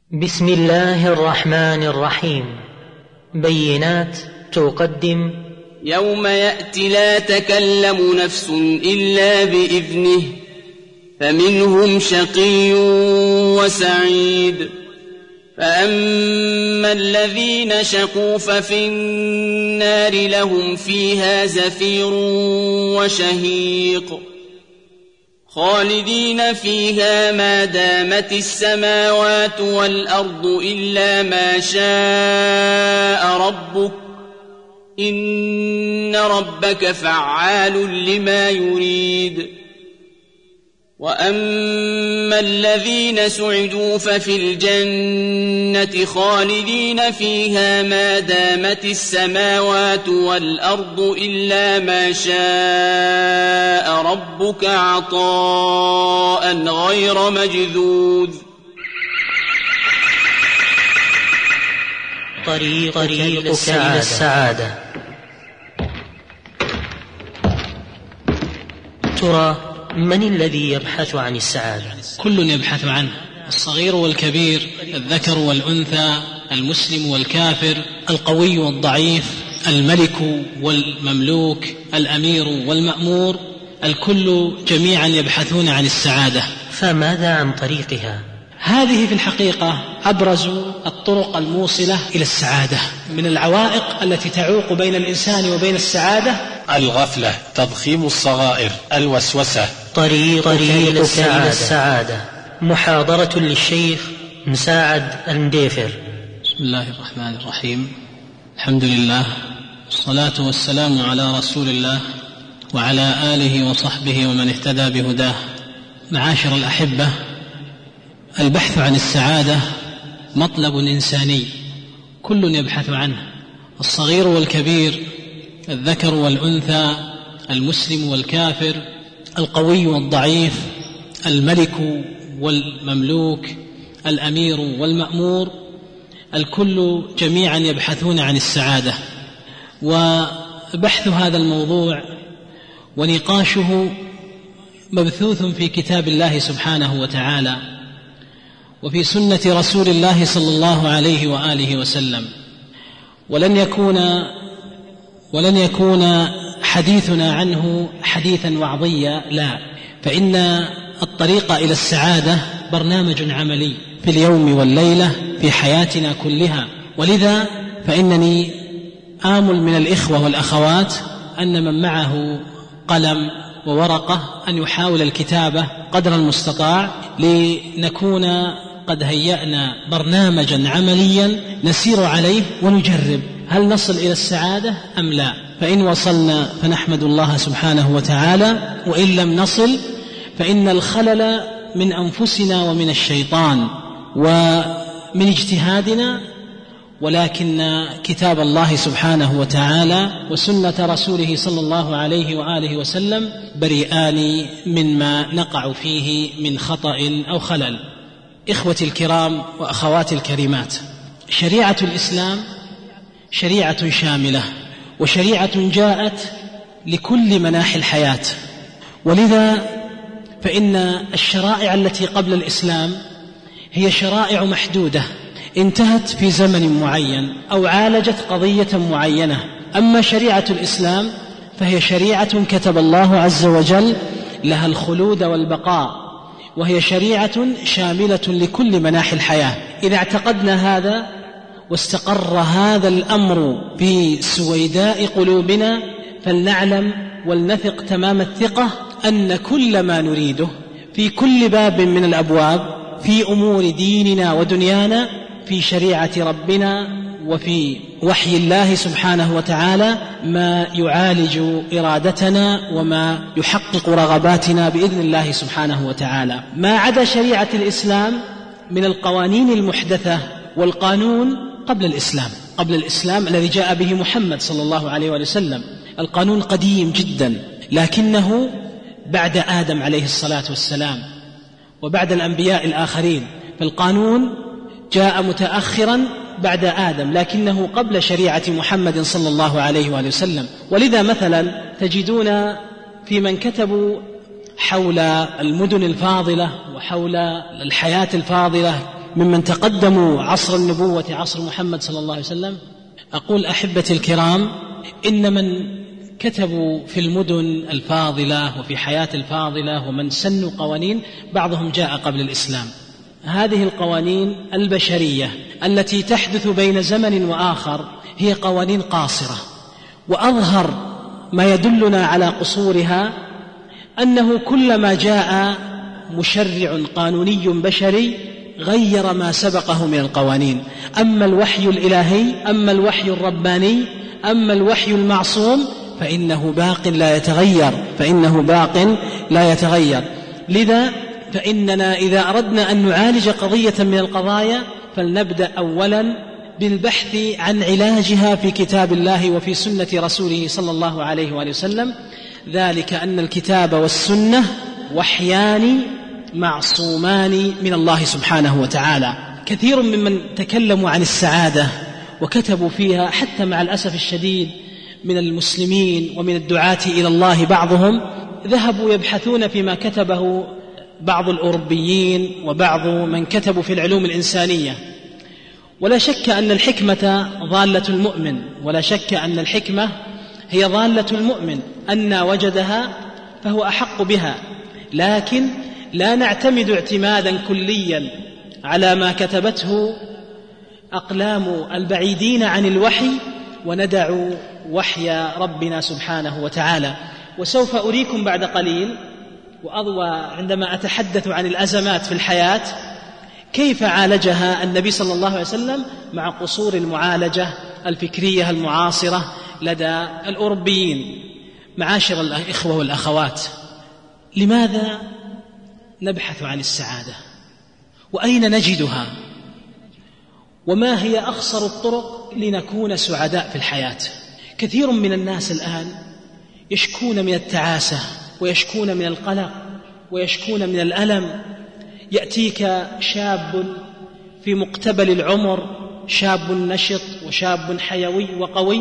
بسم الله الرحمن الرحيم. بينات تقدم يوم يأتي لا تكلم نفس إلا بإذنه فمنهم شقي وسعيد. فأما الذين شقوا ففي النار لهم فيها زفير وشهيق خالدين فيها ما دامت السماوات والأرض إلا ما شاء ربك إن ربك فعال لما يريد. وأما الذين سعدوا ففي الجنة خالدين فيها ما دامت السماوات والأرض إلا ما شاء ربك عطاء غير مجذوذ. طريقك إلى السعادة. ترى من الذي يبحث عن السعادة؟ كل يبحث عنه، الصغير والكبير، الذكر والأنثى، المسلم والكافر، القوي والضعيف، الملك والمملوك، الأمير والمأمور، الكل جميعا يبحثون عن السعادة. فماذا عن طريقها؟ هذه في الحقيقة أبرز الطرق الموصلة إلى السعادة. من العوائق التي تعوق بين الإنسان وبين السعادة الغفلة، تضخيم الصغائر، الوسوسة. طريقك إلى السعادة. محاضرة للشيخ مساعد المديفر. بسم الله الرحمن الرحيم. الحمد لله والصلاة والسلام على رسول الله وعلى آله وصحبه ومن اهتدى بهداه. معاشر الأحبة، البحث عن السعادة مطلب إنساني كل يبحث عنه، الصغير والكبير، الذكر والأنثى، المسلم والكافر، القوي والضعيف، الملك والمملوك، الأمير والمأمور، الكل جميعا يبحثون عن السعادة. وبحث هذا الموضوع ونقاشه مبثوث في كتاب الله سبحانه وتعالى وفي سنة رسول الله صلى الله عليه وآله وسلم، ولن يكون حديثنا عنه حديثا وعظيا، لا، فإن الطريق إلى السعادة برنامج عملي في اليوم والليلة في حياتنا كلها. ولذا فإنني آمل من الإخوة والأخوات أن من معه قلم وورقة أن يحاول الكتابة قدر المستطاع، لنكون قد هيأنا برنامجا عمليا نسير عليه ونجرب هل نصل إلى السعادة أم لا. فإن وصلنا فنحمد الله سبحانه وتعالى، وإن لم نصل فإن الخلل من أنفسنا ومن الشيطان ومن اجتهادنا، ولكن كتاب الله سبحانه وتعالى وسنة رسوله صلى الله عليه وآله وسلم بريئان مما نقع فيه من خطأ أو خلل. إخوتي الكرام وأخواتي الكريمات، شريعة الإسلام شريعة شاملة، وشريعة جاءت لكل مناحي الحياة. ولذا فإن الشرائع التي قبل الإسلام هي شرائع محدودة انتهت في زمن معين أو عالجت قضية معينة. أما شريعة الإسلام فهي شريعة كتب الله عز وجل لها الخلود والبقاء، وهي شريعة شاملة لكل مناحي الحياة. إذا اعتقدنا هذا واستقر هذا الأمر في سويداء قلوبنا فلنعلم ولنثق تمام الثقة أن كل ما نريده في كل باب من الأبواب في أمور ديننا ودنيانا في شريعة ربنا وفي وحي الله سبحانه وتعالى ما يعالج إرادتنا وما يحقق رغباتنا بإذن الله سبحانه وتعالى. ما عدا شريعة الإسلام من القوانين المحدثة والقانون قبل الإسلام الذي جاء به محمد صلى الله عليه وسلم. القانون قديم جدا، لكنه بعد آدم عليه الصلاة والسلام وبعد الأنبياء الآخرين، فالقانون جاء متأخرا بعد آدم لكنه قبل شريعة محمد صلى الله عليه وآله وسلم. ولذا مثلا تجدون في من كتبوا حول المدن الفاضلة وحول الحياة الفاضلة ممن تقدموا عصر النبوة عصر محمد صلى الله عليه وسلم. أقول أحبتي الكرام، إن من كتبوا في المدن الفاضلة وفي حياة الفاضلة ومن سنوا قوانين بعضهم جاء قبل الإسلام. هذه القوانين البشرية التي تحدث بين زمن وآخر هي قوانين قاصرة، وأظهر ما يدلنا على قصورها أنه كلما جاء مشرع قانوني بشري غير ما سبقه من القوانين. أما الوحي الإلهي، أما الوحي الرباني، أما الوحي المعصوم فإنه باق لا يتغير. لذا فإننا إذا أردنا أن نعالج قضية من القضايا فلنبدأ أولا بالبحث عن علاجها في كتاب الله وفي سنة رسوله صلى الله عليه وآله وسلم، ذلك أن الكتاب والسنة وحيان معصومان من الله سبحانه وتعالى. كثير ممن تكلموا عن السعادة وكتبوا فيها، حتى مع الأسف الشديد من المسلمين ومن الدعاة إلى الله بعضهم، ذهبوا يبحثون فيما كتبه بعض الأوروبيين وبعض من كتبوا في العلوم الإنسانية. ولا شك أن الحكمة ضالة المؤمن، ولا شك أن الحكمة هي ضالة المؤمن، أن وجدها فهو أحق بها، لكن لا نعتمد اعتمادا كليا على ما كتبته أقلام البعيدين عن الوحي وندع وحي ربنا سبحانه وتعالى. وسوف أريكم بعد قليل وعندما أتحدث عن الأزمات في الحياة كيف عالجها النبي صلى الله عليه وسلم مع قصور المعالجة الفكرية المعاصرة لدى الأوروبيين. معاشر الإخوة والأخوات، لماذا نبحث عن السعادة؟ وأين نجدها؟ وما هي أخصر الطرق لنكون سعداء في الحياة؟ كثير من الناس الآن يشكون من التعاسة ويشكون من القلق ويشكون من الألم. يأتيك شاب في مقتبل العمر، شاب نشط وشاب حيوي وقوي،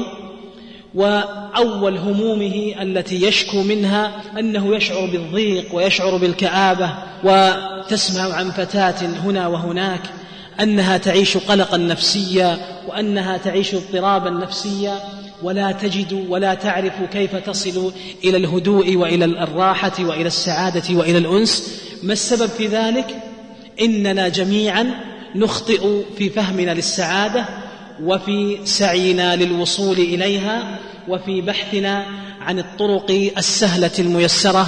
وأول همومه التي يشكو منها أنه يشعر بالضيق ويشعر بالكآبة. وتسمع عن فتاة هنا وهناك أنها تعيش قلقا نفسيا وأنها تعيش اضطرابا نفسيا، ولا تجد ولا تعرف كيف تصل إلى الهدوء وإلى الراحة وإلى السعادة وإلى الأنس. ما السبب في ذلك؟ إننا جميعا نخطئ في فهمنا للسعادة وفي سعينا للوصول إليها وفي بحثنا عن الطرق السهلة الميسرة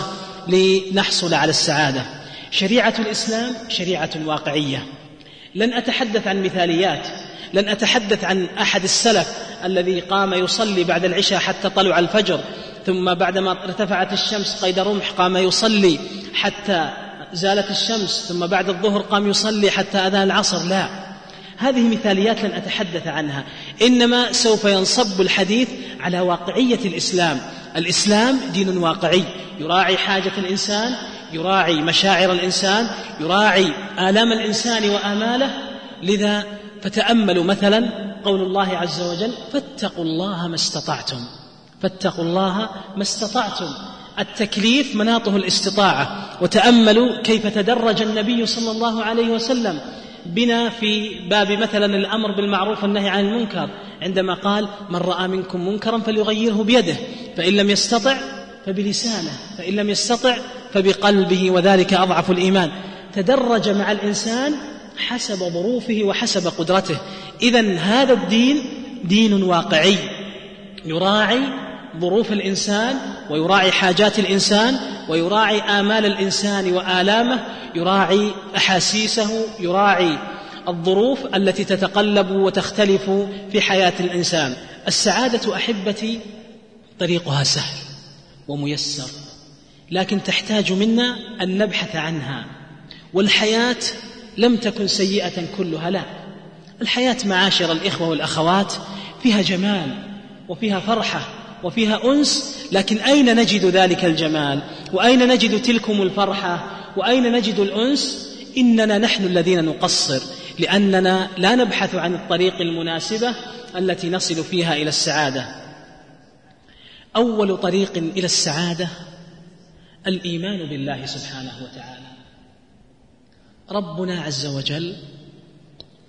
لنحصل على السعادة. شريعة الإسلام شريعة واقعية. لن أتحدث عن مثاليات، لن أتحدث عن أحد السلف الذي قام يصلي بعد العشاء حتى طلع الفجر، ثم بعدما ارتفعت الشمس قيد رمح قام يصلي حتى زالت الشمس، ثم بعد الظهر قام يصلي حتى أذان العصر. لا، هذه مثاليات لن أتحدث عنها، إنما سوف ينصب الحديث على واقعية الإسلام. الإسلام دين واقعي، يراعي حاجة الإنسان، يراعي مشاعر الإنسان، يراعي آلام الإنسان وآماله. لذا فتأملوا مثلا قول الله عز وجل: فاتقوا الله ما استطعتم. فاتقوا الله ما استطعتم. التكليف مناطه الاستطاعة. وتأملوا كيف تدرج النبي صلى الله عليه وسلم بنا في باب مثلا الأمر بالمعروف والنهي عن المنكر، عندما قال: من رأى منكم منكرا فليغيره بيده، فإن لم يستطع فبلسانه، فإن لم يستطع فبقلبه، وذلك أضعف الإيمان. تدرج مع الإنسان حسب ظروفه وحسب قدرته. إذن هذا الدين دين واقعي، يراعي ظروف الإنسان ويراعي حاجات الإنسان ويراعي آمال الإنسان وآلامه، يراعي أحاسيسه، يراعي الظروف التي تتقلب وتختلف في حياة الإنسان. السعادة أحبتي طريقها سهل وميسر، لكن تحتاج منا أن نبحث عنها. والحياة لم تكن سيئة كلها، لا، الحياة معاشر الإخوة والأخوات فيها جمال وفيها فرحة وفيها أنس، لكن أين نجد ذلك الجمال؟ وأين نجد تلكم الفرحة؟ وأين نجد الأنس؟ إننا نحن الذين نقصر، لأننا لا نبحث عن الطريق المناسبة التي نصل فيها إلى السعادة. أول طريق إلى السعادة الإيمان بالله سبحانه وتعالى. ربنا عز وجل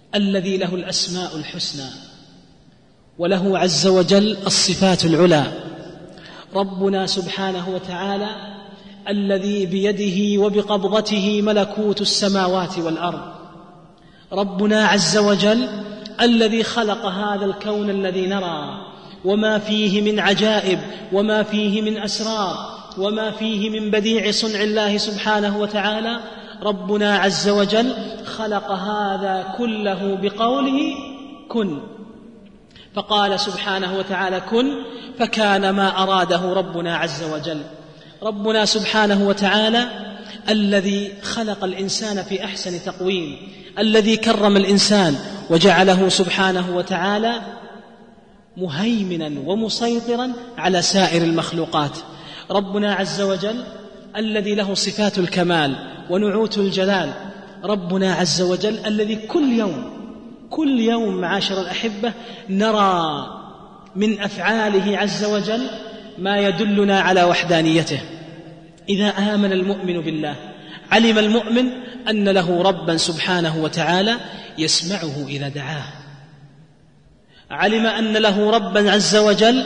الذي له الأسماء الحسنى وله عز وجل الصفات العلى، ربنا سبحانه وتعالى الذي بيده وبقبضته ملكوت السماوات والأرض، ربنا عز وجل الذي خلق هذا الكون الذي نرى وما فيه من عجائب وما فيه من أسرار وما فيه من بديع صنع الله سبحانه وتعالى. ربنا عز وجل خلق هذا كله بقوله كن، فقال سبحانه وتعالى كن فكان ما أراده ربنا عز وجل. ربنا سبحانه وتعالى الذي خلق الإنسان في أحسن تقويم، الذي كرم الإنسان وجعله سبحانه وتعالى مهيمنا ومسيطرا على سائر المخلوقات. ربنا عز وجل الذي له صفات الكمال ونعوت الجلال، ربنا عز وجل الذي كل يوم معاشر الأحبة نرى من أفعاله عز وجل ما يدلنا على وحدانيته. إذا آمن المؤمن بالله علم المؤمن أن له ربا سبحانه وتعالى يسمعه إذا دعاه، علم أن له ربا عز وجل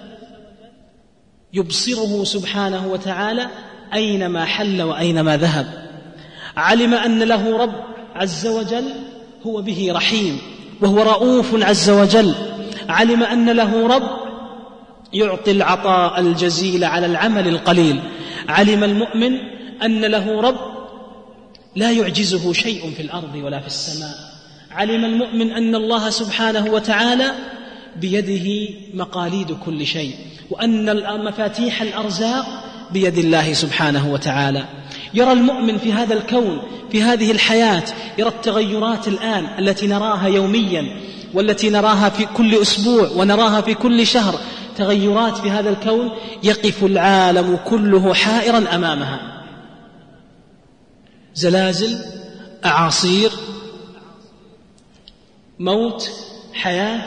يبصره سبحانه وتعالى أينما حل وأينما ذهب، علم أن له رب عز وجل هو به رحيم وهو رؤوف عز وجل، علم أن له رب يعطي العطاء الجزيل على العمل القليل، علم المؤمن أن له رب لا يعجزه شيء في الأرض ولا في السماء، علم المؤمن أن الله سبحانه وتعالى بيده مقاليد كل شيء، وأن مفاتيح الأرزاق بيد الله سبحانه وتعالى. يرى المؤمن في هذا الكون في هذه الحياة، يرى التغيرات الآن التي نراها يوميا والتي نراها في كل أسبوع ونراها في كل شهر، تغيرات في هذا الكون يقف العالم كله حائرا أمامها، زلازل، أعاصير، موت، حياة،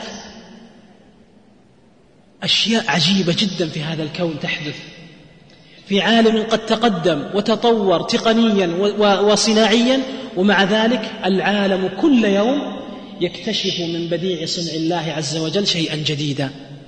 أشياء عجيبة جدا في هذا الكون تحدث في عالم قد تقدم وتطور تقنيا وصناعيا، ومع ذلك العالم كل يوم يكتشف من بديع صنع الله عز وجل شيئا جديدا.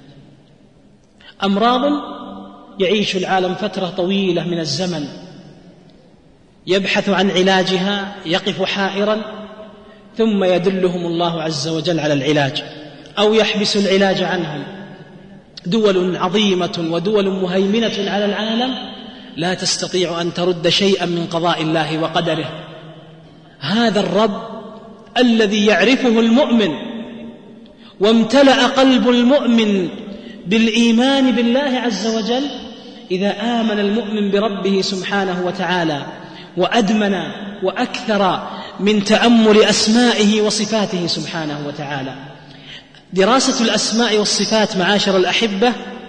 أمراض يعيش العالم فترة طويلة من الزمن يبحث عن علاجها، يقف حائرا، ثم يدلهم الله عز وجل على العلاج أو يحبس العلاج عنهم. دول عظيمة ودول مهيمنة على العالم لا تستطيع أن ترد شيئا من قضاء الله وقدره. هذا الرب الذي يعرفه المؤمن وامتلأ قلب المؤمن بالإيمان بالله عز وجل، إذا آمن المؤمن بربه سبحانه وتعالى وأدمن وأكثر من تأمل أسمائه وصفاته سبحانه وتعالى. دراسة الأسماء والصفات معاشر الأحبة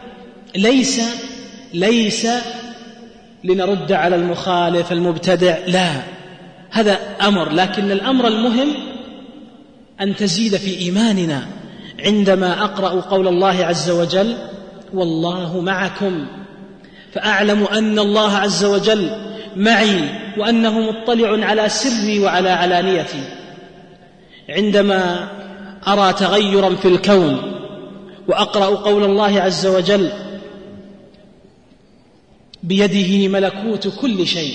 ليس لنرد على المخالف المبتدع، لا، هذا أمر، لكن الأمر المهم أن تزيد في إيماننا عندما أقرأ قول الله عز وجل والله معكم، فأعلم أن الله عز وجل معي وأنه مطلع على سري وعلى علانيتي. عندما أرى تغيرا في الكون وأقرأ قول الله عز وجل بيده ملكوت كل شيء،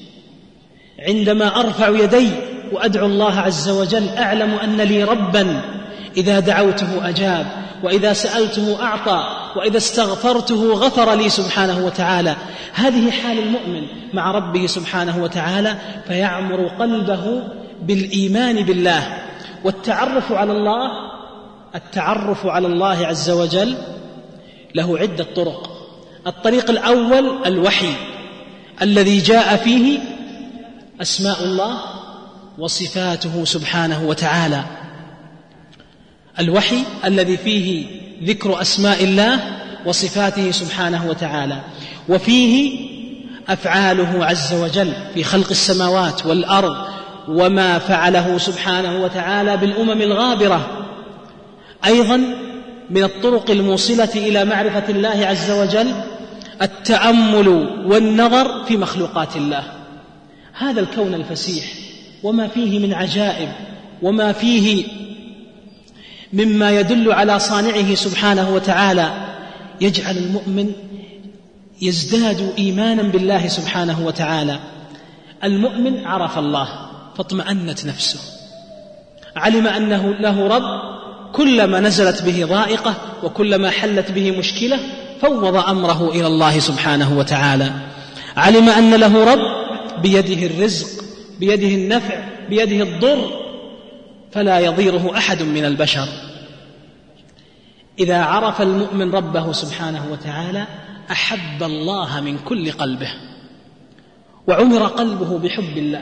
عندما أرفع يدي وأدعو الله عز وجل أعلم أن لي ربا إذا دعوته أجاب، وإذا سألته أعطى، وإذا استغفرته غفر لي سبحانه وتعالى. هذه حال المؤمن مع ربه سبحانه وتعالى، فيعمر قلبه بالإيمان بالله. والتعرف على الله عز وجل له عدة طرق. الطريق الأول الوحي الذي جاء فيه أسماء الله وصفاته سبحانه وتعالى، الوحي الذي فيه ذكر أسماء الله وصفاته سبحانه وتعالى، وفيه أفعاله عز وجل في خلق السماوات والأرض وما فعله سبحانه وتعالى بالأمم الغابرة. أيضا من الطرق الموصلة إلى معرفة الله عز وجل التأمل والنظر في مخلوقات الله، هذا الكون الفسيح وما فيه من عجائب وما فيه مما يدل على صانعه سبحانه وتعالى يجعل المؤمن يزداد إيمانا بالله سبحانه وتعالى. المؤمن عرف الله فاطمأنت نفسه، علم أنه له رب، كلما نزلت به ضائقة وكلما حلت به مشكلة فوض أمره إلى الله سبحانه وتعالى. علم أن له رب بيده الرزق، بيده النفع، بيده الضر، فلا يضيره أحد من البشر. إذا عرف المؤمن ربه سبحانه وتعالى أحب الله من كل قلبه، وعمر قلبه بحب الله،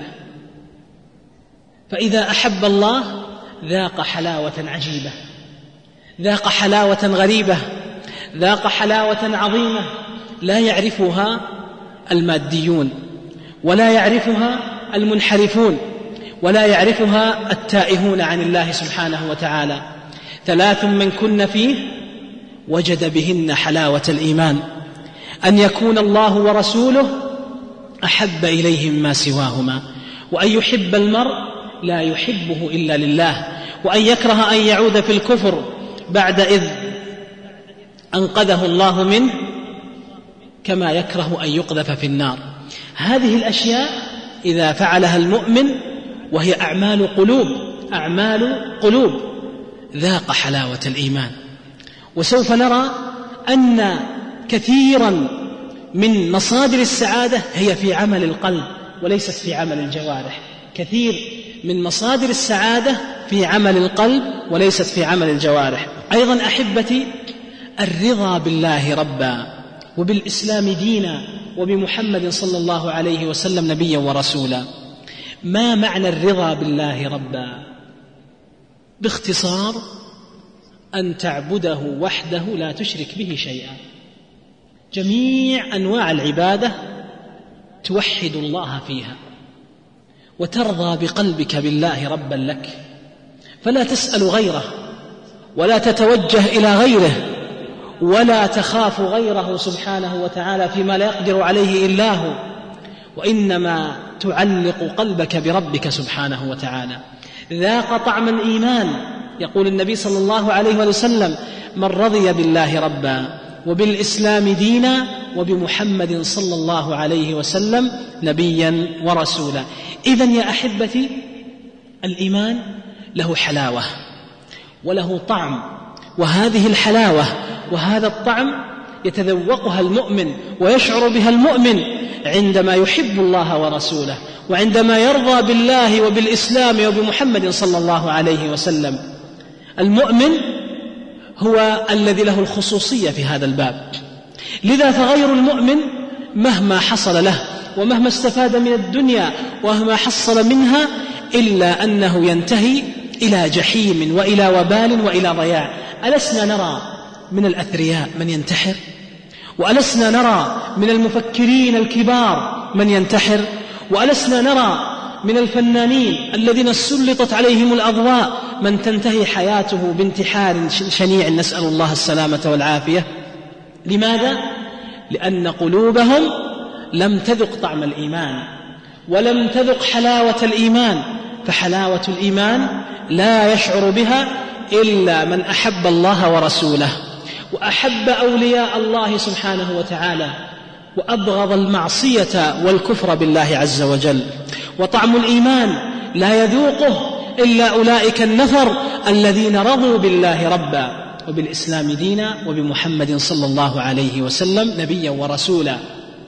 فإذا أحب الله ذاق حلاوة عجيبة، ذاق حلاوة غريبة، ذاق حلاوة عظيمة لا يعرفها الماديون، ولا يعرفها المنحرفون، ولا يعرفها التائهون عن الله سبحانه وتعالى. 3 من كن فيه وجد بهن حلاوة الإيمان: أن يكون الله ورسوله أحب إليه مما سواهما، وأن يحب المرء لا يحبه إلا لله، وأن يكره أن يعود في الكفر بعد إذ أنقذه الله منه، كما يكره أن يقذف في النار. هذه الأشياء إذا فعلها المؤمن وهي أعمال قلوب ذاق حلاوة الإيمان. وسوف نرى أن كثيرا من مصادر السعادة هي في عمل القلب وليست في عمل الجوارح. كثير من مصادر السعادة في عمل القلب وليست في عمل الجوارح. أيضا أحبتي، الرضا بالله ربا، وبالإسلام دينا، وبمحمد صلى الله عليه وسلم نبيا ورسولا. ما معنى الرضا بالله ربا؟ باختصار أن تعبده وحده لا تشرك به شيئا. جميع أنواع العبادة توحد الله فيها، وترضى بقلبك بالله ربا لك، فلا تسأل غيره، ولا تتوجه إلى غيره، ولا تخاف غيره سبحانه وتعالى فيما لا يقدر عليه إلا هو، وإنما تعلق قلبك بربك سبحانه وتعالى. ذاق طعم الإيمان. يقول النبي صلى الله عليه وسلم: من رضي بالله ربا وبالإسلام دينا وبمحمد صلى الله عليه وسلم نبيا ورسولا. إذن يا أحبتي، الإيمان له حلاوة وله طعم، وهذه الحلاوة وهذا الطعم يتذوقها المؤمن ويشعر بها المؤمن عندما يحب الله ورسوله، وعندما يرضى بالله وبالإسلام وبمحمد صلى الله عليه وسلم. المؤمن هو الذي له الخصوصية في هذا الباب. لذا فغير المؤمن مهما حصل له ومهما استفاد من الدنيا ومهما حصل منها إلا أنه ينتهي إلى جحيم وإلى وبال وإلى ضياع. ألسنا نرى من الأثرياء من ينتحر؟ وألسنا نرى من المفكرين الكبار من ينتحر؟ وألسنا نرى من الفنانين الذين سلطت عليهم الأضواء من تنتهي حياته بانتحار شنيع، نسأل الله السلامة والعافية؟ لماذا؟ لأن قلوبهم لم تذق طعم الإيمان ولم تذق حلاوة الإيمان، فحلاوة الإيمان لا يشعر بها إلا من أحب الله ورسوله وأحب أولياء الله سبحانه وتعالى وأبغض المعصية والكفر بالله عز وجل. وطعم الإيمان لا يذوقه إلا أولئك النفر الذين رضوا بالله ربا وبالإسلام دينا وبمحمد صلى الله عليه وسلم نبيا ورسولا.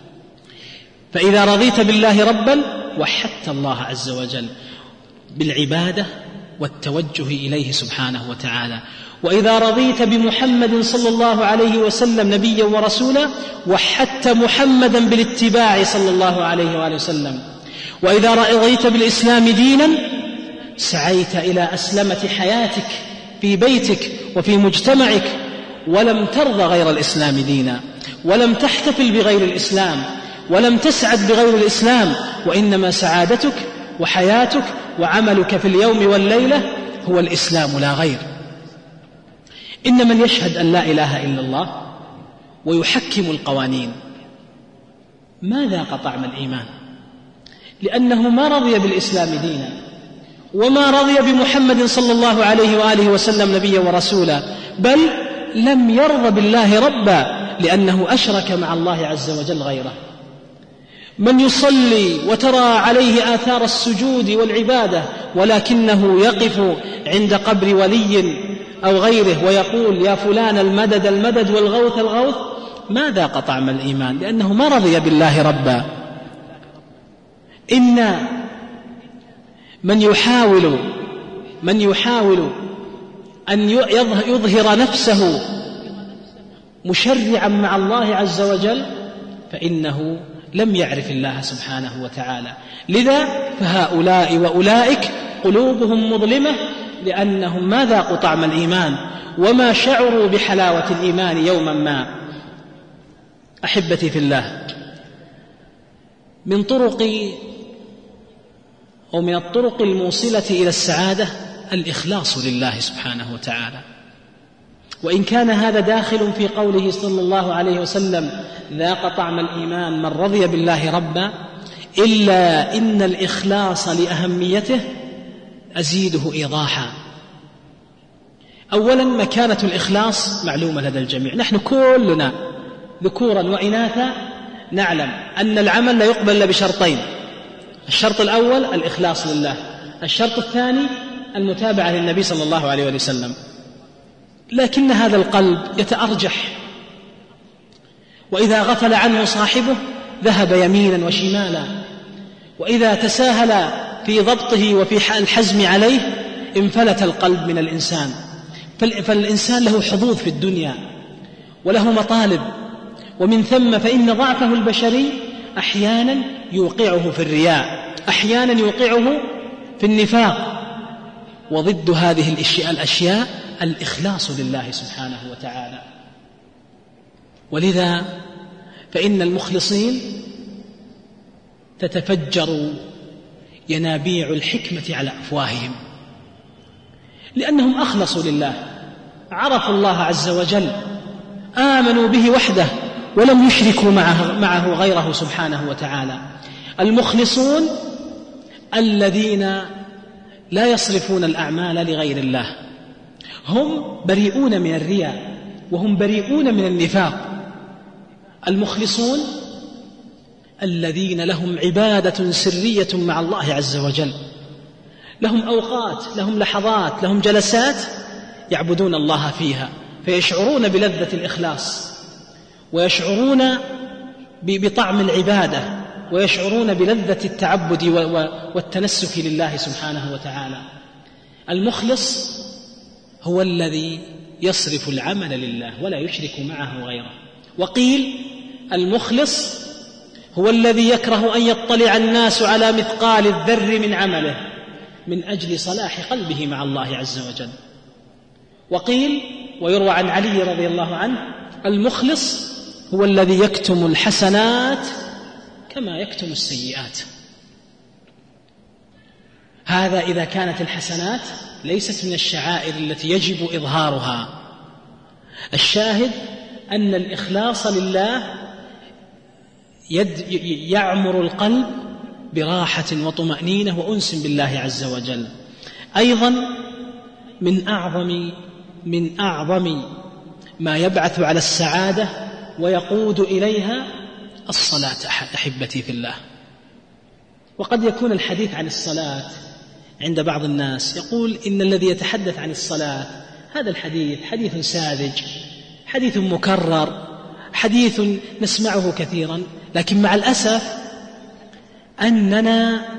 فإذا رضيت بالله ربا وحدت الله عز وجل بالعبادة والتوجه إليه سبحانه وتعالى. وإذا رضيت بمحمد صلى الله عليه وسلم نبيا ورسولا وحدت محمدا بالاتباع صلى الله عليه وآله وسلم. وإذا رضيت بالإسلام دينا سعيت إلى أسلمة حياتك في بيتك وفي مجتمعك، ولم ترضى غير الإسلام دينا، ولم تحتفل بغير الإسلام، ولم تسعد بغير الإسلام، وإنما سعادتك وحياتك وعملك في اليوم والليلة هو الإسلام لا غير. إن من يشهد أن لا إله إلا الله ويحكم القوانين ما ذاق طعم الإيمان، لأنه ما رضي بالإسلام دينا وما رضي بمحمد صلى الله عليه وآله وسلم نبيا ورسولا، بل لم يرضى بالله ربا لأنه أشرك مع الله عز وجل غيره. من يصلي وترى عليه آثار السجود والعبادة ولكنه يقف عند قبر ولي أو غيره ويقول يا فلان المدد المدد والغوث الغوث، ما ذاق طعم الإيمان، لأنه ما رضي بالله ربا. إن من يحاول أن يظهر نفسه مشرعا مع الله عز وجل فإنه لم يعرف الله سبحانه وتعالى. لذا فهؤلاء وأولئك قلوبهم مظلمة، لأنهم ما ذاقوا طعم الإيمان وما شعروا بحلاوة الإيمان يوما ما. أحبتي في الله، من الطرق الموصلة إلى السعادة الإخلاص لله سبحانه وتعالى. وإن كان هذا داخل في قوله صلى الله عليه وسلم ذاق طعم الإيمان من رضي بالله ربا، إلا إن الإخلاص لأهميته أزيده إيضاحا. أولا مكانة الإخلاص معلومة لدى الجميع، نحن كلنا ذكورا وإناثا نعلم أن العمل لا يقبل إلا بشرطين: الشرط الأول الإخلاص لله، الشرط الثاني المتابعة للنبي صلى الله عليه وسلم. لكن هذا القلب يتأرجح، وإذا غفل عنه صاحبه ذهب يمينا وشمالا، وإذا تساهل في ضبطه وفي الحزم عليه انفلت القلب من الإنسان. فالإنسان له حظوظ في الدنيا وله مطالب، ومن ثم فإن ضعفه البشري أحيانا يوقعه في الرياء، أحيانا يوقعه في النفاق. وضد هذه الأشياء الإخلاص لله سبحانه وتعالى. ولذا فإن المخلصين تتفجر ينابيع الحكمة على أفواههم، لأنهم أخلصوا لله، عرفوا الله عز وجل، آمنوا به وحده ولم يشركوا معه غيره سبحانه وتعالى. المخلصون الذين لا يصرفون الأعمال لغير الله، هم بريئون من الرياء وهم بريئون من النفاق. المخلصون الذين لهم عبادة سرية مع الله عز وجل، لهم أوقات، لهم لحظات، لهم جلسات يعبدون الله فيها، فيشعرون بلذة الإخلاص ويشعرون بطعم العبادة ويشعرون بلذة التعبد والتنسك لله سبحانه وتعالى. المخلص هو الذي يصرف العمل لله ولا يشرك معه غيره. وقيل المخلص هو الذي يكره أن يطلع الناس على مثقال الذر من عمله من أجل صلاح قلبه مع الله عز وجل. وقيل ويروى عن علي رضي الله عنه المخلص هو الذي يكتم الحسنات كما يكتم السيئات. هذا إذا كانت الحسنات ليست من الشعائر التي يجب إظهارها. الشاهد أن الإخلاص لله يعمر القلب براحة وطمأنينة وأنس بالله عز وجل. أيضا من أعظم ما يبعث على السعادة ويقود إليها الصلاة أحبتي في الله. وقد يكون الحديث عن الصلاة عند بعض الناس يقول إن الذي يتحدث عن الصلاة هذا الحديث حديث ساذج، حديث مكرر، حديث نسمعه كثيرا. لكن مع الأسف أننا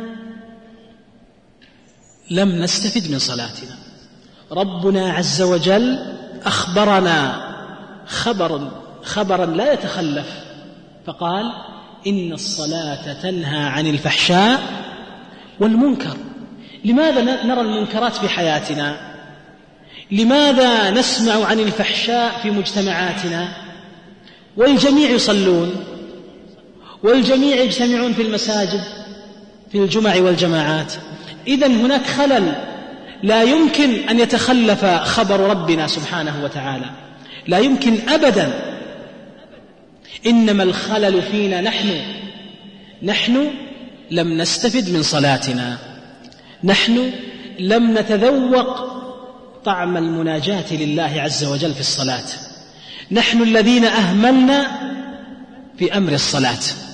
لم نستفد من صلاتنا. ربنا عز وجل أخبرنا خبرا لا يتخلف، فقال إن الصلاة تنهى عن الفحشاء والمنكر. لماذا نرى المنكرات في حياتنا؟ لماذا نسمع عن الفحشاء في مجتمعاتنا والجميع يصلون والجميع يجتمعون في المساجد في الجمع والجماعات؟ إذن هناك خلل لا يمكن أن يتخلف خبر ربنا سبحانه وتعالى، لا يمكن أبدا. إنما الخلل فينا نحن لم نستفد من صلاتنا، نحن لم نتذوق طعم المناجاة لله عز وجل في الصلاة. نحن الذين أهملنا في أمر الصلاة.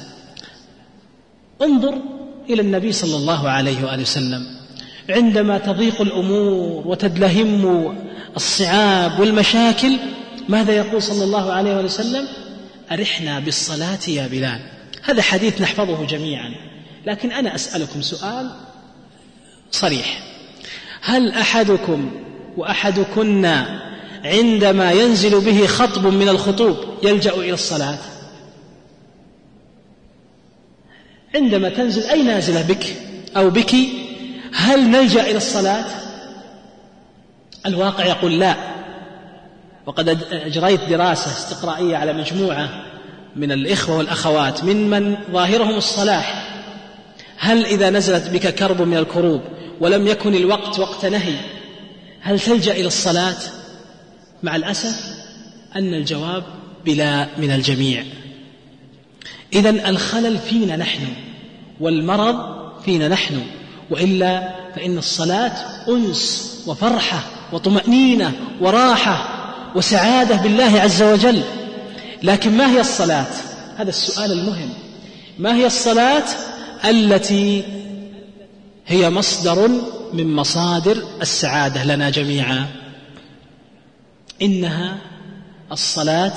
انظر إلى النبي صلى الله عليه وآله وسلم عندما تضيق الأمور وتدلهم الصعاب والمشاكل، ماذا يقول صلى الله عليه وآله وسلم؟ أرحنا بالصلاة يا بلال. هذا حديث نحفظه جميعا، لكن أنا أسألكم سؤال صريح: هل أحدكم وأحدكن عندما ينزل به خطب من الخطوب يلجأ إلى الصلاة؟ عندما تنزل أي نازلة بك أو بك هل نلجأ إلى الصلاة؟ الواقع يقول لا. وقد أجريت دراسة استقرائية على مجموعة من الإخوة والأخوات ممن ظاهرهم الصلاح. هل إذا نزلت بك كرب من الكروب ولم يكن الوقت وقت نهي هل تلجأ إلى الصلاة؟ مع الأسف أن الجواب بلا من الجميع. إذن الخلل فينا نحن والمرض فينا نحن، وإلا فإن الصلاة أنس وفرحة وطمأنينة وراحة وسعادة بالله عز وجل. لكن ما هي الصلاة؟ هذا السؤال المهم. ما هي الصلاة التي هي مصدر من مصادر السعادة لنا جميعا؟ إنها الصلاة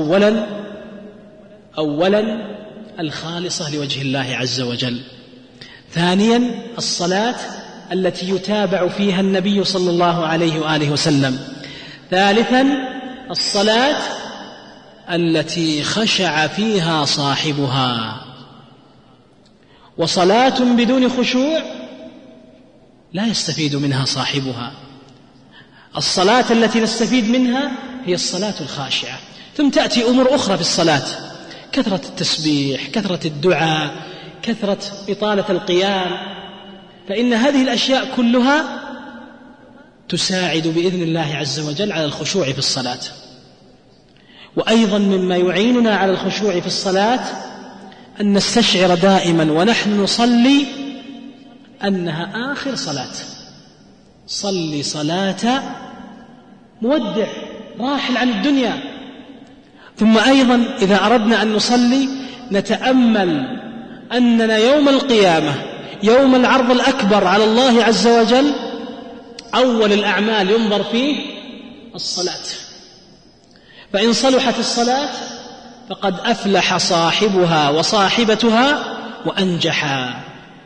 أولا الخالصة لوجه الله عز وجل، ثانيا الصلاة التي يتابع فيها النبي صلى الله عليه وآله وسلم، ثالثا الصلاة التي خشع فيها صاحبها. وصلاة بدون خشوع لا يستفيد منها صاحبها. الصلاة التي نستفيد منها هي الصلاة الخاشعة. ثم تأتي أمور أخرى في الصلاة: كثرة التسبيح، كثرة الدعاء، كثرة إطالة القيام. فإن هذه الأشياء كلها تساعد بإذن الله عز وجل على الخشوع في الصلاة. وأيضا مما يعيننا على الخشوع في الصلاة أن نستشعر دائما ونحن نصلي أنها آخر صلاة. صلي صلاة مودع راحل عن الدنيا. ثم أيضا إذا أردنا أن نصلي نتأمل أننا يوم القيامة، يوم العرض الأكبر على الله عز وجل، أول الأعمال ينظر فيه الصلاة. فإن صلحت الصلاة فقد أفلح صاحبها وصاحبتها وأنجحا،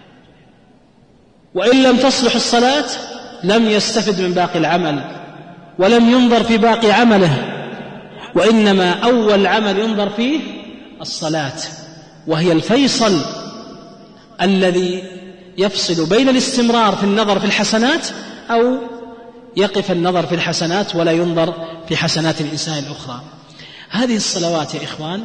وإن لم تصلح الصلاة لم يستفد من باقي العمل ولم ينظر في باقي عمله، وإنما أول عمل ينظر فيه الصلاة، وهي الفيصل الذي يفصل بين الاستمرار في النظر في الحسنات أو يقف النظر في الحسنات ولا ينظر في حسنات الإنسان الأخرى. هذه الصلوات يا إخوان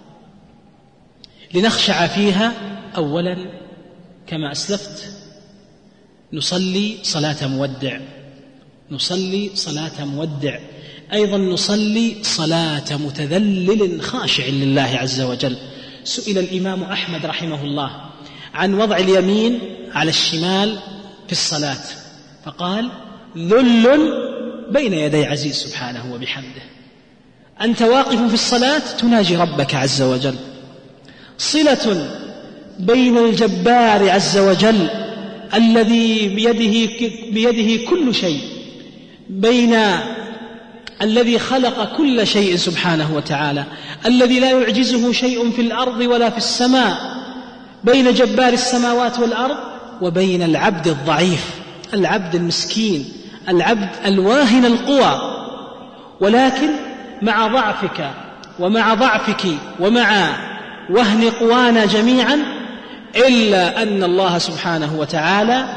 لنخشع فيها أولا كما أسلفت نصلي صلاة مودع، نصلي صلاة مودع، أيضا نصلي صلاة متذلل خاشع لله عز وجل. سئل الإمام أحمد رحمه الله عن وضع اليمين على الشمال في الصلاة فقال: ذل بين يدي عزيز سبحانه وبحمده. أنت واقف في الصلاة تناجي ربك عز وجل، صلة بين الجبار عز وجل الذي بيده كل شيء، بين الذي خلق كل شيء سبحانه وتعالى، الذي لا يعجزه شيء في الأرض ولا في السماء، بين جبار السماوات والأرض وبين العبد الضعيف، العبد المسكين، العبد الواهن القوى. ولكن مع ضعفك ومع ضعفك ومع وهن قوانا جميعا إلا أن الله سبحانه وتعالى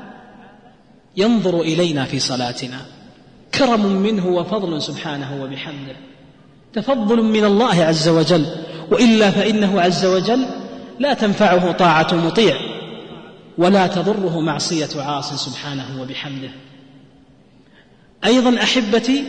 ينظر إلينا في صلاتنا، كرم منه وفضل سبحانه وبحمده، تفضل من الله عز وجل، وإلا فإنه عز وجل لا تنفعه طاعة مطيع ولا تضره معصية عاص سبحانه وبحمده. أيضا أحبتي،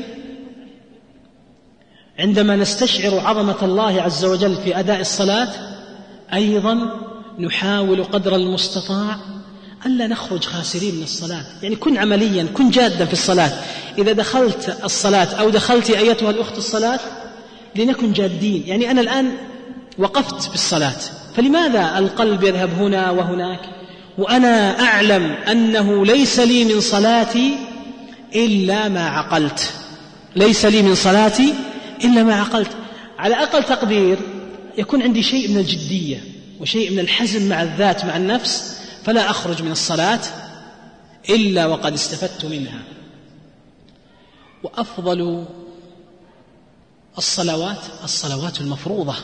عندما نستشعر عظمة الله عز وجل في أداء الصلاة أيضا نحاول قدر المستطاع ألا نخرج خاسرين من الصلاة. يعني كن عمليا، كن جادا في الصلاة. إذا دخلت الصلاة أو دخلت أيتها الأخت الصلاة لنكن جادين. يعني أنا الآن وقفت بالصلاة، فلماذا القلب يذهب هنا وهناك وأنا أعلم أنه ليس لي من صلاتي إلا ما عقلت، ليس لي من صلاتي إلا ما عقلت. على أقل تقدير يكون عندي شيء من الجدية وشيء من الحزم مع الذات مع النفس، فلا أخرج من الصلاة إلا وقد استفدت منها. وأفضل الصلوات المفروضة،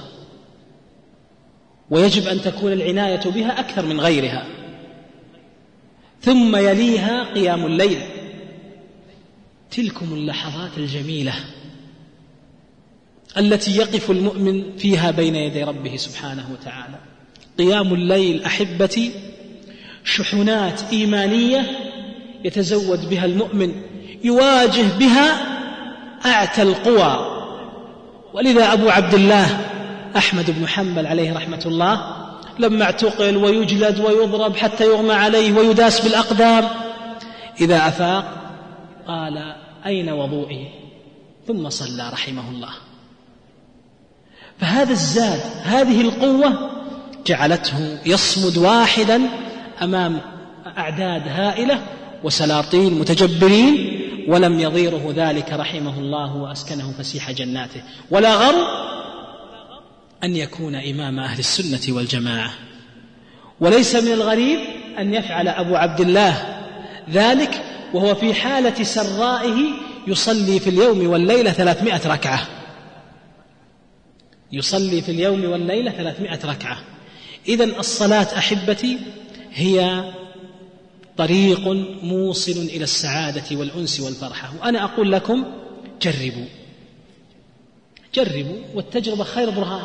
ويجب أن تكون العناية بها أكثر من غيرها، ثم يليها قيام الليل. تلكم اللحظات الجميلة التي يقف المؤمن فيها بين يدي ربه سبحانه وتعالى. قيام الليل أحبتي شحنات إيمانية يتزود بها المؤمن، يواجه بها أعتى القوى. ولذا أبو عبد الله أحمد بن حنبل عليه رحمة الله لما اعتقل ويجلد ويضرب حتى يغمى عليه ويداس بالأقدام، إذا أفاق قال: أين وضوئي؟ ثم صلى رحمه الله. فهذا الزاد، هذه القوة جعلته يصمد واحدا أمام أعداد هائلة وسلاطين متجبرين، ولم يضيره ذلك رحمه الله وأسكنه فسيح جناته. ولا غر أن يكون إمام أهل السنة والجماعة. وليس من الغريب أن يفعل أبو عبد الله ذلك وهو في حالة سرائه يصلي في اليوم والليلة 300 ركعة، يصلي في اليوم والليلة 300 ركعة. إذن الصلاة أحبتي هي طريق موصل إلى السعادة والأنس والفرحة. وأنا أقول لكم جربوا، والتجربة خير برهان.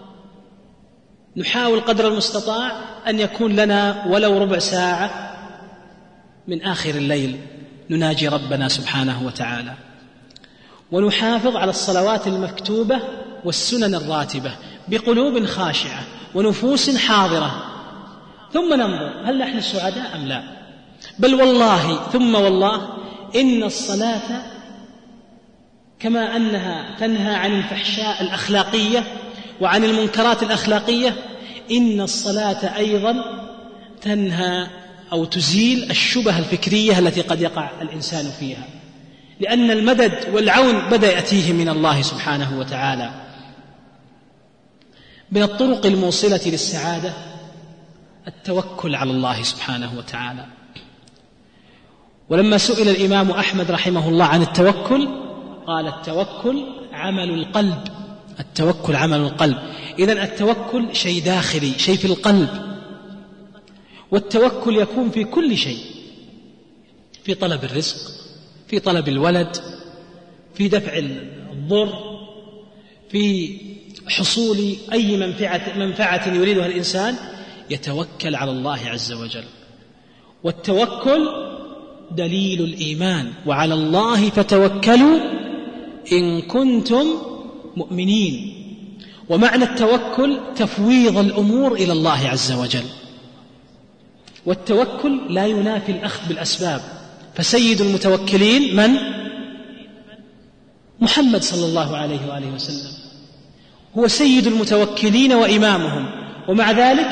نحاول قدر المستطاع أن يكون لنا ولو ربع ساعة من آخر الليل نناجي ربنا سبحانه وتعالى، ونحافظ على الصلوات المكتوبة والسنن الراتبة بقلوب خاشعة ونفوس حاضرة، ثم ننظر هل نحن سعداء أم لا. بل والله ثم والله إن الصلاة كما أنها تنهى عن الفحشاء الأخلاقية وعن المنكرات الأخلاقية، إن الصلاة أيضا تنهى أو تزيل الشبه الفكرية التي قد يقع الإنسان فيها، لأن المدد والعون بدأ يأتيه من الله سبحانه وتعالى. من الطرق الموصلة للسعادة التوكل على الله سبحانه وتعالى. ولما سئل الإمام أحمد رحمه الله عن التوكل قال: التوكل عمل القلب. التوكل عمل القلب. إذن التوكل شيء داخلي، شيء في القلب. والتوكل يكون في كل شيء، في طلب الرزق، في طلب الولد، في دفع الضر، في حصول أي منفعة يريدها الإنسان يتوكل على الله عز وجل. والتوكل دليل الإيمان، وعلى الله فتوكلوا إن كنتم مؤمنين. ومعنى التوكل تفويض الأمور إلى الله عز وجل. والتوكل لا ينافي الأخذ بالأسباب، فسيد المتوكلين من؟ محمد صلى الله عليه وآله وسلم، هو سيد المتوكلين وإمامهم، ومع ذلك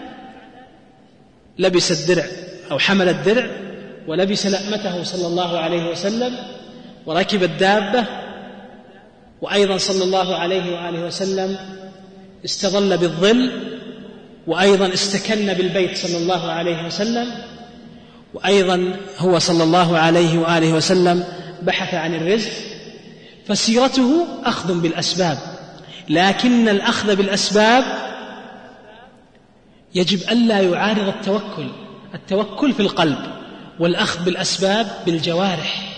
لبس الدرع أو حمل الدرع ولبس لأمته صلى الله عليه وسلم وركب الدابة، وأيضا صلى الله عليه وآله وسلم استظل بالظل، وأيضا استكن بالبيت صلى الله عليه وسلم، وأيضا هو صلى الله عليه وآله وسلم بحث عن الرزق. فسيرته أخذ بالأسباب، لكن الأخذ بالأسباب يجب ألا يعارض التوكل. التوكل في القلب، والأخذ بالأسباب بالجوارح.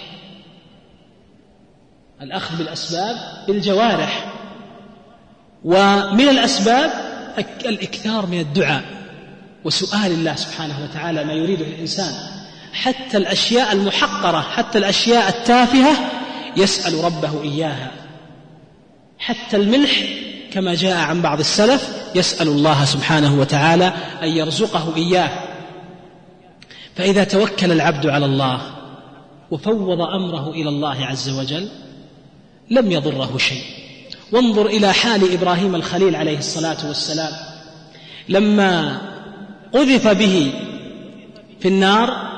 الأخذ بالأسباب بالجوارح. ومن الأسباب الإكثار من الدعاء وسؤال الله سبحانه وتعالى ما يريده الإنسان، حتى الأشياء المحقرة، حتى الأشياء التافهة يسأل ربه إياها. حتى الملح كما جاء عن بعض السلف يسأل الله سبحانه وتعالى أن يرزقه إياه. فإذا توكل العبد على الله وفوض أمره إلى الله عز وجل لم يضره شيء. وانظر إلى حال إبراهيم الخليل عليه الصلاة والسلام لما قذف به في النار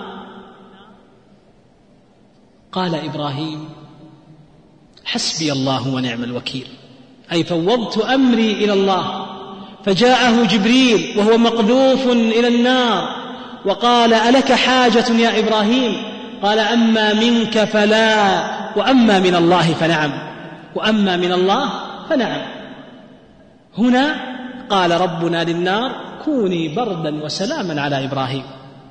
قال إبراهيم حسبي الله ونعم الوكيل، أي فوضت أمري إلى الله. فجاءه جبريل وهو مقذوف إلى النار وقال ألك حاجة يا إبراهيم؟ قال أما منك فلا، وأما من الله فنعم، وأما من الله فنعم. هنا قال ربنا للنار كوني بردا وسلاما على إبراهيم.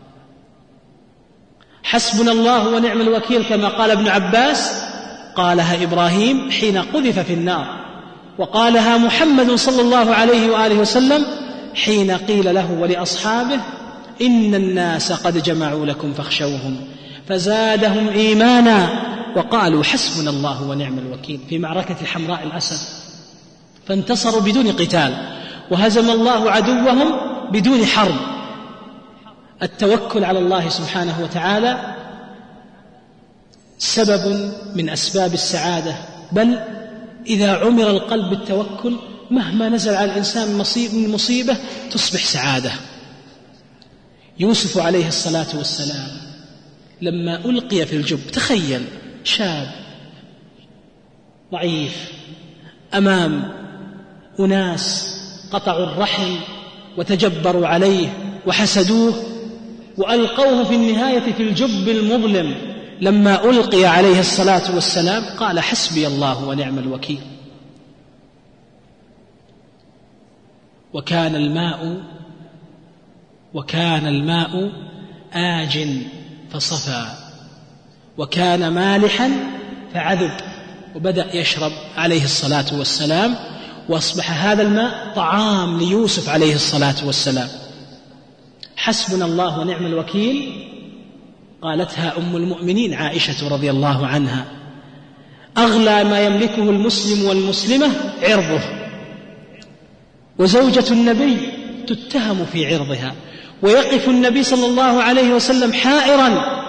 حسبنا الله ونعم الوكيل كما قال ابن عباس قالها إبراهيم حين قذف في النار، وقالها محمد صلى الله عليه وآله وسلم حين قيل له ولأصحابه إن الناس قد جمعوا لكم فاخشوهم فزادهم إيمانا وقالوا حسبنا الله ونعم الوكيل في معركة حمراء الأسد، فانتصروا بدون قتال وهزم الله عدوهم بدون حرب. التوكل على الله سبحانه وتعالى سبب من أسباب السعادة، بل إذا عمر القلب بالتوكل مهما نزل على الإنسان من مصيبة تصبح سعادة. يوسف عليه الصلاة والسلام لما ألقي في الجب، تخيل شاب ضعيف أمام أناس قطعوا الرحم وتجبروا عليه وحسدوه وألقوه في النهاية في الجب المظلم، لما ألقي عليه الصلاة والسلام قال حسبي الله ونعم الوكيل. وكان الماء آجن فصفى وكان مالحا فعذب، وبدأ يشرب عليه الصلاة والسلام، وأصبح هذا الماء طعام ليوسف عليه الصلاة والسلام. حسبنا الله ونعم الوكيل قالتها أم المؤمنين عائشة رضي الله عنها أغلى ما يملكه المسلم والمسلمة عرضه، وزوجة النبي تتهم في عرضها، ويقف النبي صلى الله عليه وسلم حائرا،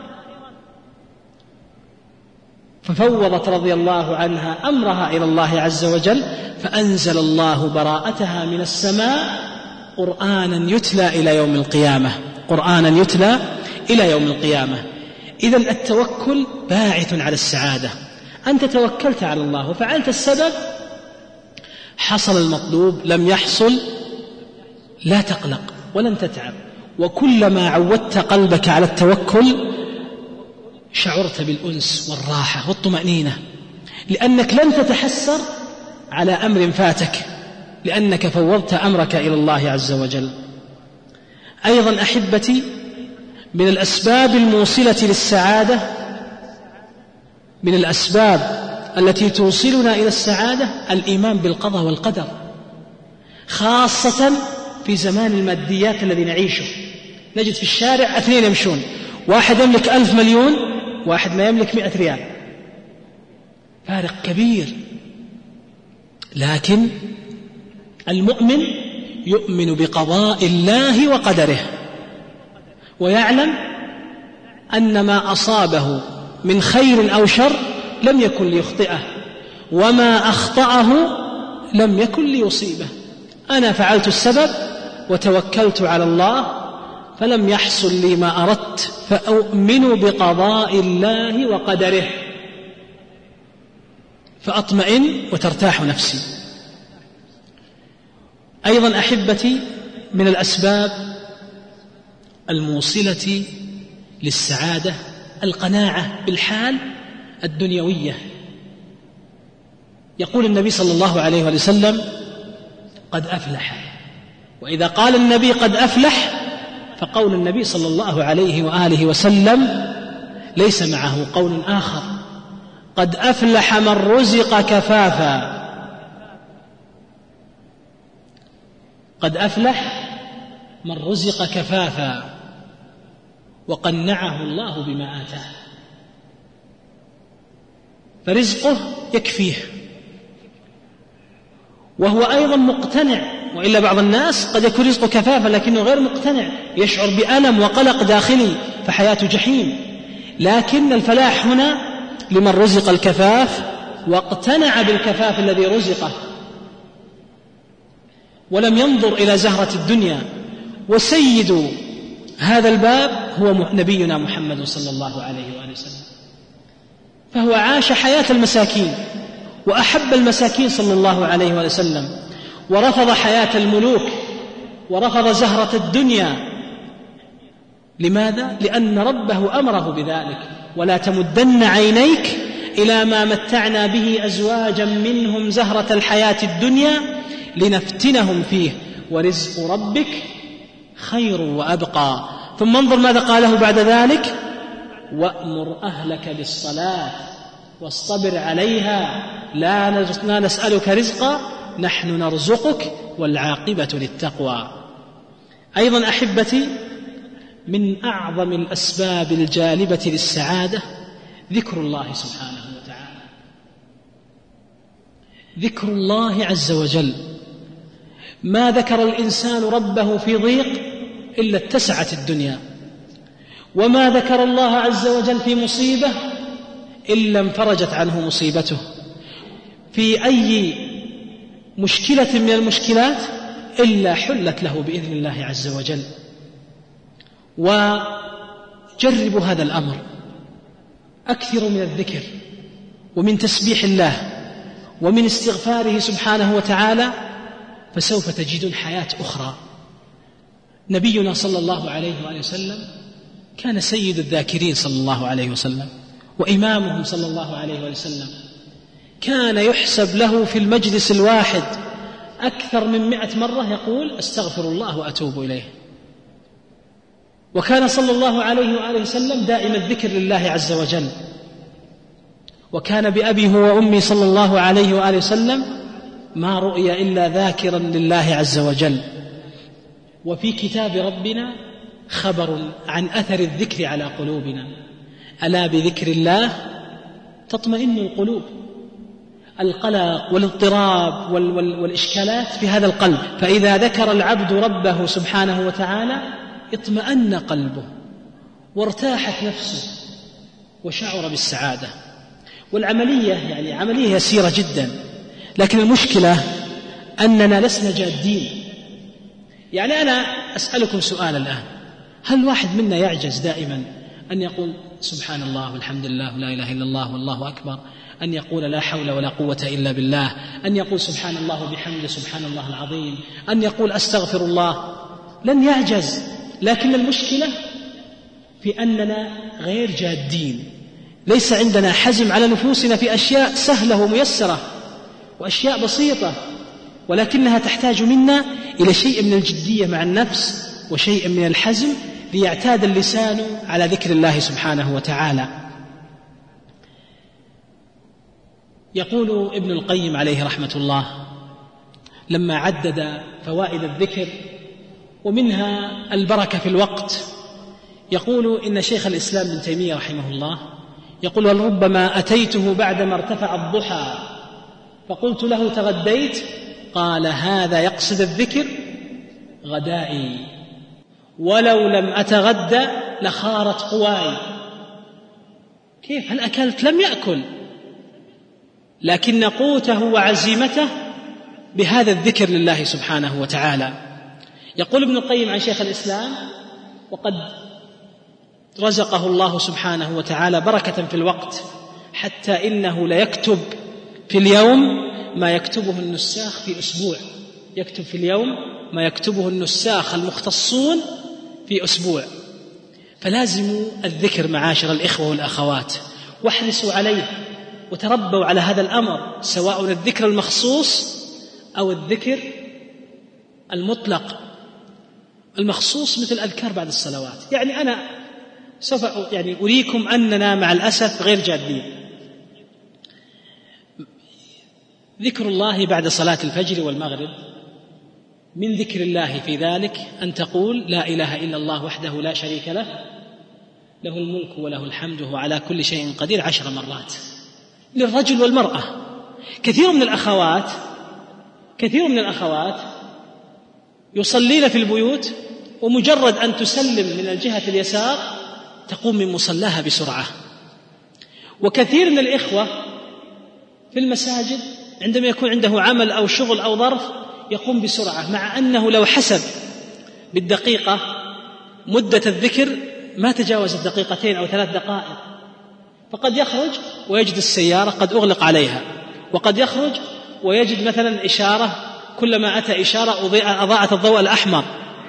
ففوضت رضي الله عنها أمرها إلى الله عز وجل، فأنزل الله براءتها من السماء قرآنا يتلى إلى يوم القيامة، قرآنا يتلى إلى يوم القيامة. إذن التوكل باعث على السعادة. أنت توكلت على الله وفعلت السبب، حصل المطلوب لم يحصل لا تقلق ولن تتعب، وكلما عودت قلبك على التوكل شعرت بالأنس والراحة والطمأنينة، لأنك لن تتحسر على أمر فاتك، لأنك فوضت أمرك إلى الله عز وجل. أيضا أحبتي من الأسباب الموصلة للسعادة، من الأسباب التي توصلنا إلى السعادة الإيمان بالقضاء والقدر، خاصة في زمان الماديات الذي نعيشه. نجد في الشارع 2 يمشون، واحد يملك 1000 مليون، واحد ما يملك 100 ريال، فارق كبير. لكن المؤمن يؤمن بقضاء الله وقدره، ويعلم أن ما أصابه من خير أو شر لم يكن ليخطئه، وما أخطأه لم يكن ليصيبه. أنا فعلت السبب وتوكلت على الله فلم يحصل لي ما أردت، فأؤمن بقضاء الله وقدره، فأطمئن وترتاح نفسي. أيضا أحبتي من الأسباب الموصلة للسعادة القناعة بالحال الدنيوية. يقول النبي صلى الله عليه وسلم قد أفلح، وإذا قال النبي قد أفلح فقول النبي صلى الله عليه وآله وسلم ليس معه قول آخر، قد أفلح من رزق كفافا، قد أفلح من رزق كفافا وقنعه الله بما آتاه، فرزقه يكفيه، وهو أيضا مقتنع وإلا بعض الناس قد يكون رزقه كفافا لكنه غير مقتنع، يشعر بألم وقلق داخلي فحياته جحيم. لكن الفلاح هنا لمن رزق الكفاف واقتنع بالكفاف الذي رزقه ولم ينظر إلى زهرة الدنيا. وسيد هذا الباب هو نبينا محمد صلى الله عليه وآله وسلم، فهو عاش حياة المساكين وأحب المساكين صلى الله عليه وآله وسلم، ورفض حياة الملوك ورفض زهرة الدنيا. لماذا؟ لأن ربه أمره بذلك: ولا تمدن عينيك إلى ما متعنا به أزواجا منهم زهرة الحياة الدنيا لنفتنهم فيه ورزق ربك خير وأبقى. ثم انظر ماذا قاله بعد ذلك: وأمر أهلك بالصلاة واصطبر عليها لا نسألك رزقا نحن نرزقك والعاقبة للتقوى. أيضا أحبتي، من أعظم الأسباب الجالبة للسعادة ذكر الله سبحانه وتعالى، ذكر الله عز وجل. ما ذكر الإنسان ربه في ضيق إلا اتسعت الدنيا، وما ذكر الله عز وجل في مصيبة إلا انفرجت عنه مصيبته. في أي مشكلة من المشكلات إلا حلت له بإذن الله عز وجل. وجربوا هذا الأمر، أكثروا من الذكر ومن تسبيح الله ومن استغفاره سبحانه وتعالى، فسوف تجدون حياة أخرى. نبينا صلى الله عليه وآله وسلم كان سيد الذاكرين صلى الله عليه وسلم وإمامهم صلى الله عليه وآله وسلم، كان يحسب له في المجلس الواحد أكثر من 100 مرة يقول أستغفر الله وأتوب إليه. وكان صلى الله عليه وآله وسلم دائم الذكر لله عز وجل، وكان بأبيه وأمي صلى الله عليه وآله وسلم ما رؤي إلا ذاكرا لله عز وجل. وفي كتاب ربنا خبر عن أثر الذكر على قلوبنا: ألا بذكر الله تطمئن القلوب. القلق والاضطراب والإشكالات في هذا القلب، فإذا ذكر العبد ربه سبحانه وتعالى اطمأن قلبه وارتاحت نفسه وشعر بالسعادة. والعملية يعني عملية يسيرة جدا، لكن المشكلة أننا لسنا جادين. يعني أنا أسألكم سؤال الآن: هل واحد منا يعجز دائما أن يقول سبحان الله والحمد لله ولا إله إلا الله والله أكبر، أن يقول لا حول ولا قوة إلا بالله، أن يقول سبحان الله وبحمده سبحان الله العظيم، أن يقول أستغفر الله؟ لن يعجز. لكن المشكلة في أننا غير جادين، ليس عندنا حزم على نفوسنا في أشياء سهلة وميسرة وأشياء بسيطة، ولكنها تحتاج منا إلى شيء من الجدية مع النفس وشيء من الحزم ليعتاد اللسان على ذكر الله سبحانه وتعالى. يقول ابن القيم عليه رحمة الله لما عدد فوائد الذكر ومنها البركة في الوقت، يقول إن شيخ الإسلام ابن تيمية رحمه الله يقول: ولربما أتيته بعدما ارتفع الضحى فقلت له تغديت؟ قال: هذا يقصد الذكر غدائي، ولو لم أتغدى لخارت قواي. كيف؟ هل أكلت؟ لم يأكل، لكن قوته وعزيمته بهذا الذكر لله سبحانه وتعالى. يقول ابن القيم عن شيخ الإسلام: وقد رزقه الله سبحانه وتعالى بركة في الوقت، حتى إنه ليكتب في اليوم ما يكتبه النساخ في أسبوع. يكتب في اليوم ما يكتبه النساخ المختصون في أسبوع. فلازموا الذكر معاشر الإخوة والأخوات، واحرصوا عليه وتربوا على هذا الأمر، سواء الذكر المخصوص أو الذكر المطلق. المخصوص مثل أذكار بعد الصلوات. يعني أنا سوف أريكم أننا مع الأسف غير جادين. ذكر الله بعد صلاة الفجر والمغرب، من ذكر الله في ذلك أن تقول لا إله إلا الله وحده لا شريك له، له الملك وله الحمد وهو على كل شيء قدير 10 مرات، للرجل والمرأة. كثير من الأخوات يصلين في البيوت ومجرد أن تسلم من الجهة اليسار تقوم من مصلاها بسرعة. وكثير من الإخوة في المساجد عندما يكون عنده عمل أو شغل أو ظرف يقوم بسرعة، مع أنه لو حسب بالدقيقة مدة الذكر ما تجاوز 2 أو 3 دقائق. فقد يخرج ويجد السيارة قد أغلق عليها، وقد يخرج ويجد مثلا إشارة، كلما أتى إشارة أضاعت الضوء الأحمر.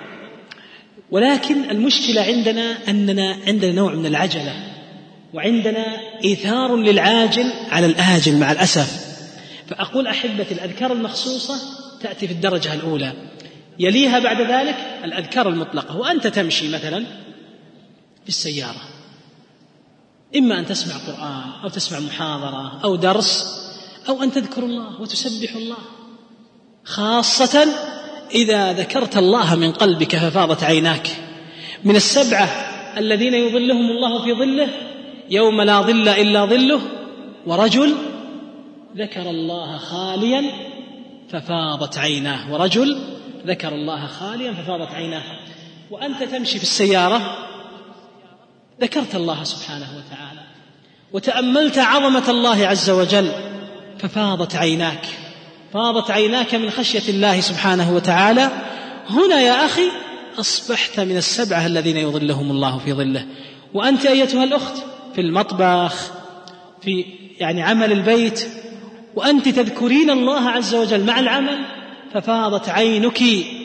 ولكن المشكلة عندنا أننا عندنا نوع من العجلة، وعندنا إيثار للعاجل على الآجل مع الأسف. فأقول أحبتي الأذكار المخصوصة تأتي في الدرجة الأولى، يليها بعد ذلك الأذكار المطلقة. وأنت تمشي مثلا في السيارة، إما أن تسمع قرآن أو تسمع محاضرة أو درس، أو أن تذكر الله وتسبح الله، خاصة إذا ذكرت الله من قلبك ففاضت عيناك. من 7 الذين يظلهم الله في ظله يوم لا ظل إلا ظله، ورجل ذكر الله خاليا ففاضت عيناه، ورجل ذكر الله خاليا ففاضت عيناه. وأنت تمشي في السيارة ذكرت الله سبحانه وتعالى وتأملت عظمة الله عز وجل ففاضت عيناك، فاضت عيناك من خشية الله سبحانه وتعالى. هنا يا أخي أصبحت من 7 الذين يظلهم الله في ظله. وأنت أيتها الأخت في المطبخ، في عمل البيت، وأنت تذكرين الله عز وجل مع العمل ففاضت عينك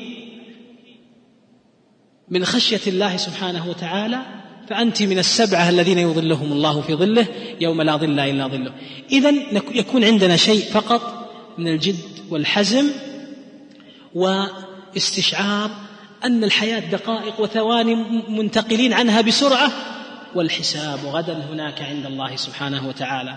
من خشية الله سبحانه وتعالى، فأنت من 7 الذين يظلهم الله في ظله يوم لا ظل إلا ظله. إذن يكون عندنا شيء فقط من الجد والحزم واستشعار أن الحياة دقائق وثواني منتقلين عنها بسرعة، والحساب غدا هناك عند الله سبحانه وتعالى.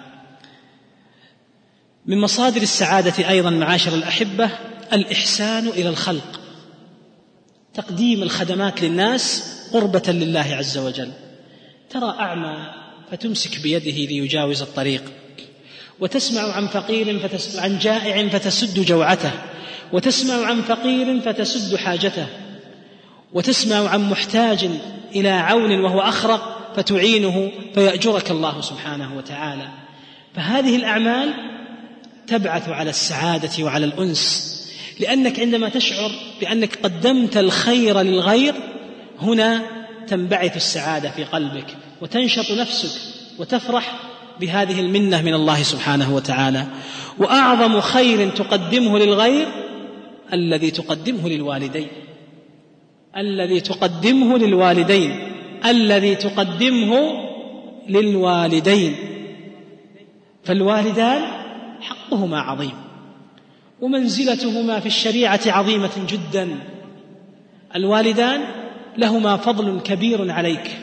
من مصادر السعادة أيضا معاشر الأحبة الإحسان إلى الخلق، تقديم الخدمات للناس قربة لله عز وجل. ترى أعمى فتمسك بيده ليجاوز الطريق، وتسمع عن فقير عن جائع فتسد جوعته، وتسمع عن فقير فتسد حاجته، وتسمع عن محتاج إلى عون وهو أخرق فتعينه فيأجرك الله سبحانه وتعالى. فهذه الأعمال تبعث على السعادة وعلى الأنس، لأنك عندما تشعر بأنك قدمت الخير للغير هنا تنبعث السعادة في قلبك وتنشط نفسك وتفرح بهذه المنة من الله سبحانه وتعالى. وأعظم خير تقدمه للغير الذي تقدمه للوالدين، الذي تقدمه للوالدين، الذي تقدمه للوالدين. فالوالدان حقهما عظيم ومنزلتهما في الشريعة عظيمة جدا. الوالدان لهما فضل كبير عليك،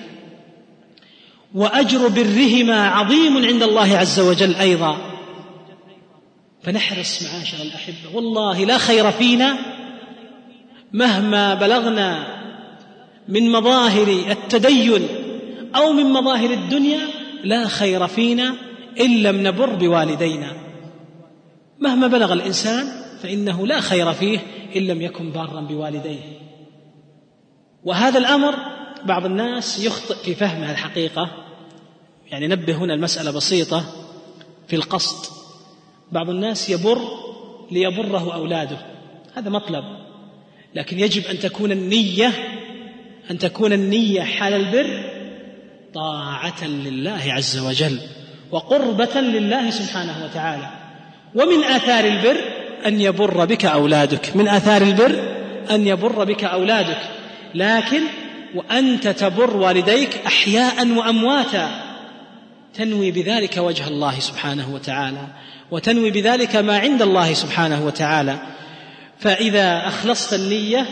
وأجر برهما عظيم عند الله عز وجل أيضا. فنحرص معاشر الأحبة، والله لا خير فينا مهما بلغنا من مظاهر التدين أو من مظاهر الدنيا، لا خير فينا إن لم نبر بوالدينا. مهما بلغ الإنسان فإنه لا خير فيه إن لم يكن بارا بوالديه. وهذا الأمر بعض الناس يخطئ في فهمها الحقيقة. نبه هنا المسألة بسيطة في القصد. بعض الناس يبر ليبره أولاده، هذا مطلب، لكن يجب أن تكون النية حال البر طاعة لله عز وجل وقربة لله سبحانه وتعالى. ومن آثار البر أن يبر بك أولادك، من آثار البر أن يبر بك أولادك، لكن وأنت تبر والديك أحياء وأمواتا، تنوي بذلك وجه الله سبحانه وتعالى، وتنوي بذلك ما عند الله سبحانه وتعالى. فإذا أخلصت النية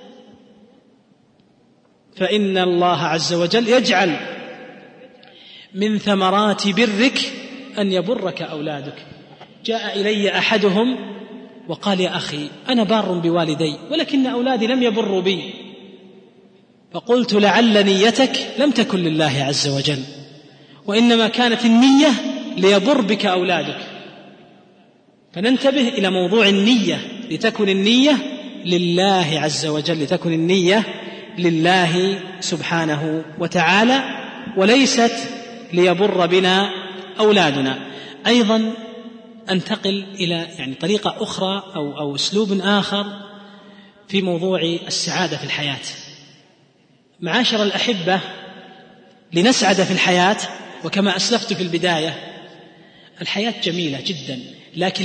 فإن الله عز وجل يجعل من ثمرات برك أن يبرك أولادك. جاء إلي أحدهم وقال: يا أخي أنا بار بوالدي ولكن أولادي لم يبروا بي. فقلت: لعل نيتك لم تكن لله عز وجل، وإنما كانت النية ليبر بك أولادك. فننتبه إلى موضوع النية، لتكن النية لله عز وجل، لتكن النية لله سبحانه وتعالى وليست ليبر بنا أولادنا. أيضا أنتقل إلى طريقة أخرى أو أسلوب آخر في موضوع السعادة في الحياة. معاشر الأحبة، لنسعد في الحياة، وكما أسلفت في البداية الحياة جميلة جدا، لكن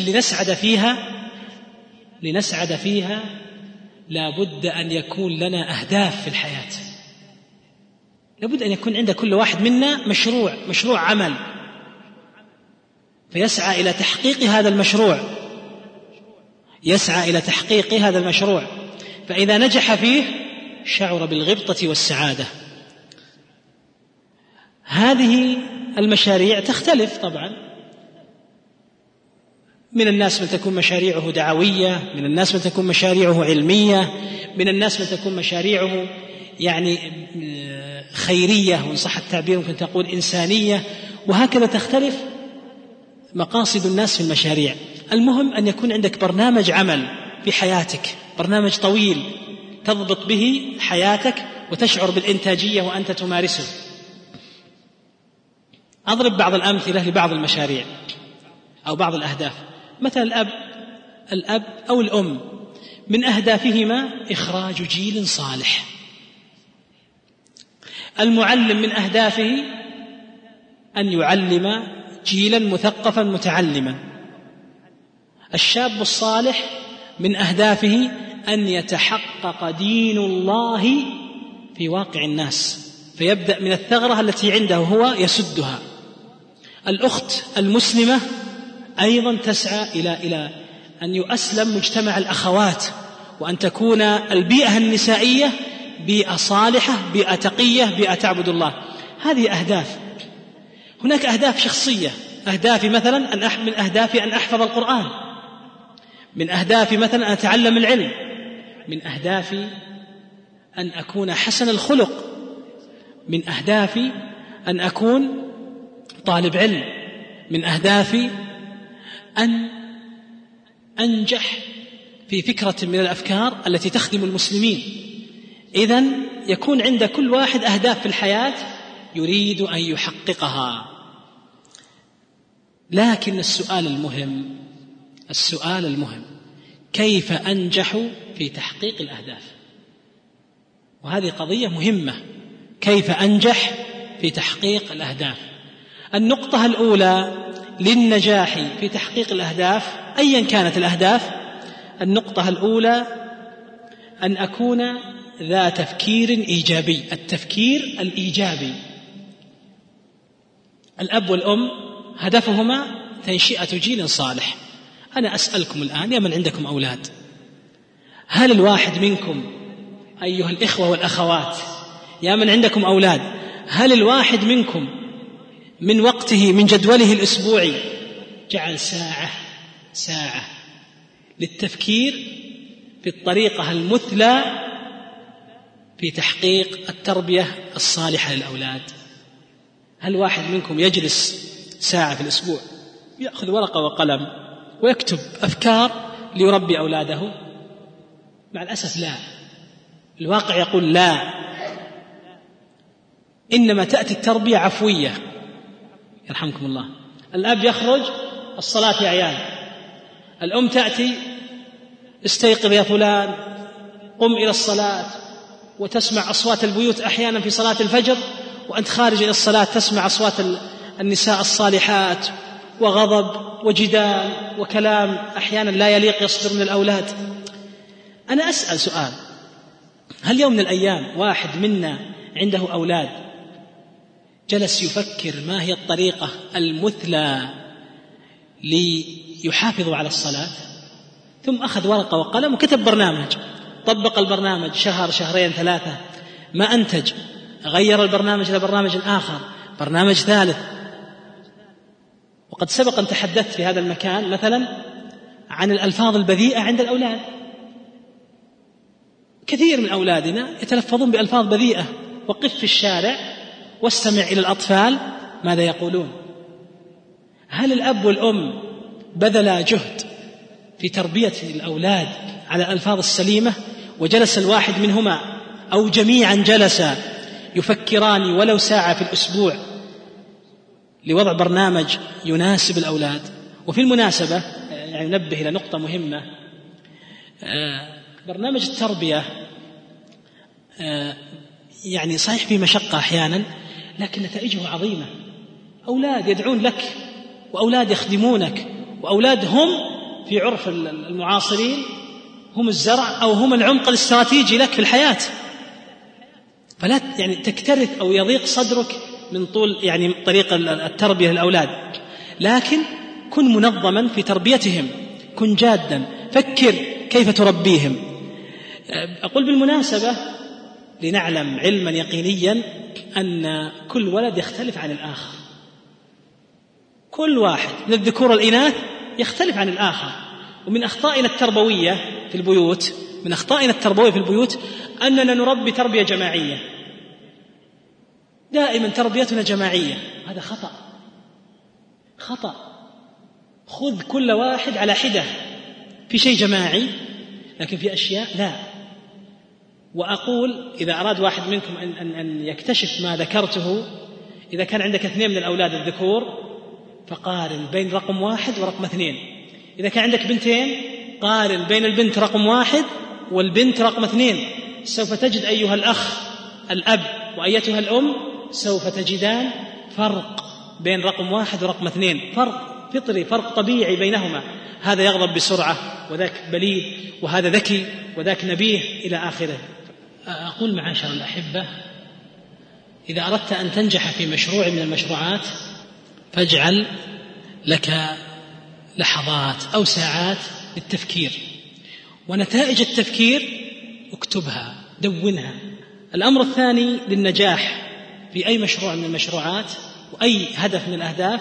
لنسعد فيها لا بد أن يكون لنا أهداف في الحياة. لابد أن يكون عند كل واحد منا مشروع عمل، فيسعى إلى تحقيق هذا المشروع، فإذا نجح فيه شعر بالغبطة والسعادة. هذه المشاريع تختلف طبعا، من الناس من تكون مشاريعه دعوية، من الناس من تكون مشاريعه علمية، من الناس من تكون مشاريعه خيرية، وإن صح التعبير ممكن تقول إنسانية، وهكذا تختلف مقاصد الناس في المشاريع. المهم أن يكون عندك برنامج عمل في حياتك، برنامج طويل تضبط به حياتك وتشعر بالإنتاجية وأنت تمارسه. أضرب بعض الأمثلة لبعض المشاريع أو بعض الأهداف. مثلا الأب أو الأم من أهدافهما إخراج جيل صالح. المعلم من أهدافه أن يعلم جيلا مثقفا متعلما. الشاب الصالح من أهدافه أن يتحقق دين الله في واقع الناس، فيبدأ من الثغرة التي عنده هو يسدها. الأخت المسلمة أيضا تسعى إلى أن يؤسلم مجتمع الأخوات، وأن تكون البيئة النسائية بيئة صالحة، بيئة تقية، بيئة تعبد الله. هذه أهداف. هناك أهداف شخصية. أهدافي مثلا من أهدافي أن أحفظ القرآن، من أهدافي مثلا أن أتعلم العلم، من أهدافي أن أكون حسن الخلق، من أهدافي أن أكون طالب علم، من أهدافي أن أنجح في فكرة من الأفكار التي تخدم المسلمين. إذن يكون عند كل واحد أهداف في الحياة يريد أن يحققها. لكن السؤال المهم كيف أنجح في تحقيق الأهداف؟ وهذه قضية مهمة، كيف أنجح في تحقيق الأهداف؟ النقطة الأولى للنجاح في تحقيق الأهداف أيا كانت الأهداف، النقطة الأولى أن أكون ذا تفكير إيجابي. التفكير الإيجابي. الأب والأم هدفهما تنشئة جيل صالح. أنا أسألكم الآن يا من عندكم أولاد، هل الواحد منكم أيها الإخوة والأخوات يا من عندكم أولاد، هل الواحد منكم من وقته من جدوله الأسبوعي جعل ساعة للتفكير في الطريقة المثلى في تحقيق التربية الصالحة للأولاد؟ هل واحد منكم يجلس ساعة في الأسبوع يأخذ ورقة وقلم ويكتب أفكار ليربي أولاده؟ مع الأسف لا، الواقع يقول لا. إنما تأتي التربية عفوية. يرحمكم الله، الأب يخرج الصلاة يا عيال، الأم تأتي استيقظ يا فلان، قم إلى الصلاة، وتسمع أصوات البيوت أحيانا في صلاة الفجر وأنت خارج إلى الصلاة تسمع أصوات النساء الصالحات، وغضب وجدال وكلام أحيانا لا يليق يصدر من الأولاد. أنا أسأل سؤال، هل يوم من الأيام واحد منا عنده أولاد جلس يفكر ما هي الطريقة المثلى ليحافظوا على الصلاة، ثم أخذ ورقة وقلم وكتب برنامج، طبق البرنامج شهر شهرين ثلاثة، ما أنتج، غير البرنامج إلى برنامج آخر، برنامج ثالث؟ وقد سبق أن تحدثت في هذا المكان مثلا عن الألفاظ البذيئة عند الأولاد. كثير من أولادنا يتلفظون بألفاظ بذيئة. وقف في الشارع واستمع إلى الأطفال ماذا يقولون. هل الأب والأم بذل جهد في تربية الأولاد على الألفاظ السليمة وجلس الواحد منهما أو جميعا جلس يفكران ولو ساعة في الأسبوع لوضع برنامج يناسب الأولاد. وفي المناسبة يعني ننبه إلى نقطة مهمة، برنامج التربية يعني صحيح في مشقة أحيانا، لكن نتائجه عظيمة. أولاد يدعون لك، وأولاد يخدمونك، وأولاد هم في عرف المعاصرين هم الزرع أو هم العمق الاستراتيجي لك في الحياة. فلا يعني تكترث أو يضيق صدرك من طول يعني طريق التربية للأولاد، لكن كن منظما في تربيتهم، كن جادا، فكر كيف تربيهم. أقول بالمناسبة لنعلم علما يقينيا أن كل ولد يختلف عن الآخر، كل واحد من الذكور والإناث يختلف عن الآخر. ومن أخطائنا التربوية في البيوت أننا نربي تربية جماعية، دائما تربيتنا جماعية. هذا خطأ. خذ كل واحد على حدة، في شيء جماعي لكن في أشياء لا. وأقول إذا أراد واحد منكم أن يكتشف ما ذكرته، إذا كان عندك 2 من الأولاد الذكور فقارن بين رقم 1 ورقم 2. إذا كان عندك 2 قارن بين البنت رقم 1 والبنت رقم 2. سوف تجد أيها الأخ الأب وأيتها الأم سوف تجدان فرق بين رقم 1 ورقم 2، فرق فطري، فرق طبيعي بينهما. هذا يغضب بسرعة وذاك بليد، وهذا ذكي وذاك نبيه إلى آخره. أقول معاشر الأحبة، إذا أردت أن تنجح في مشروع من المشروعات فاجعل لك لحظات أو ساعات للتفكير، ونتائج التفكير اكتبها، دونها. الأمر الثاني للنجاح في أي مشروع من المشروعات وأي هدف من الأهداف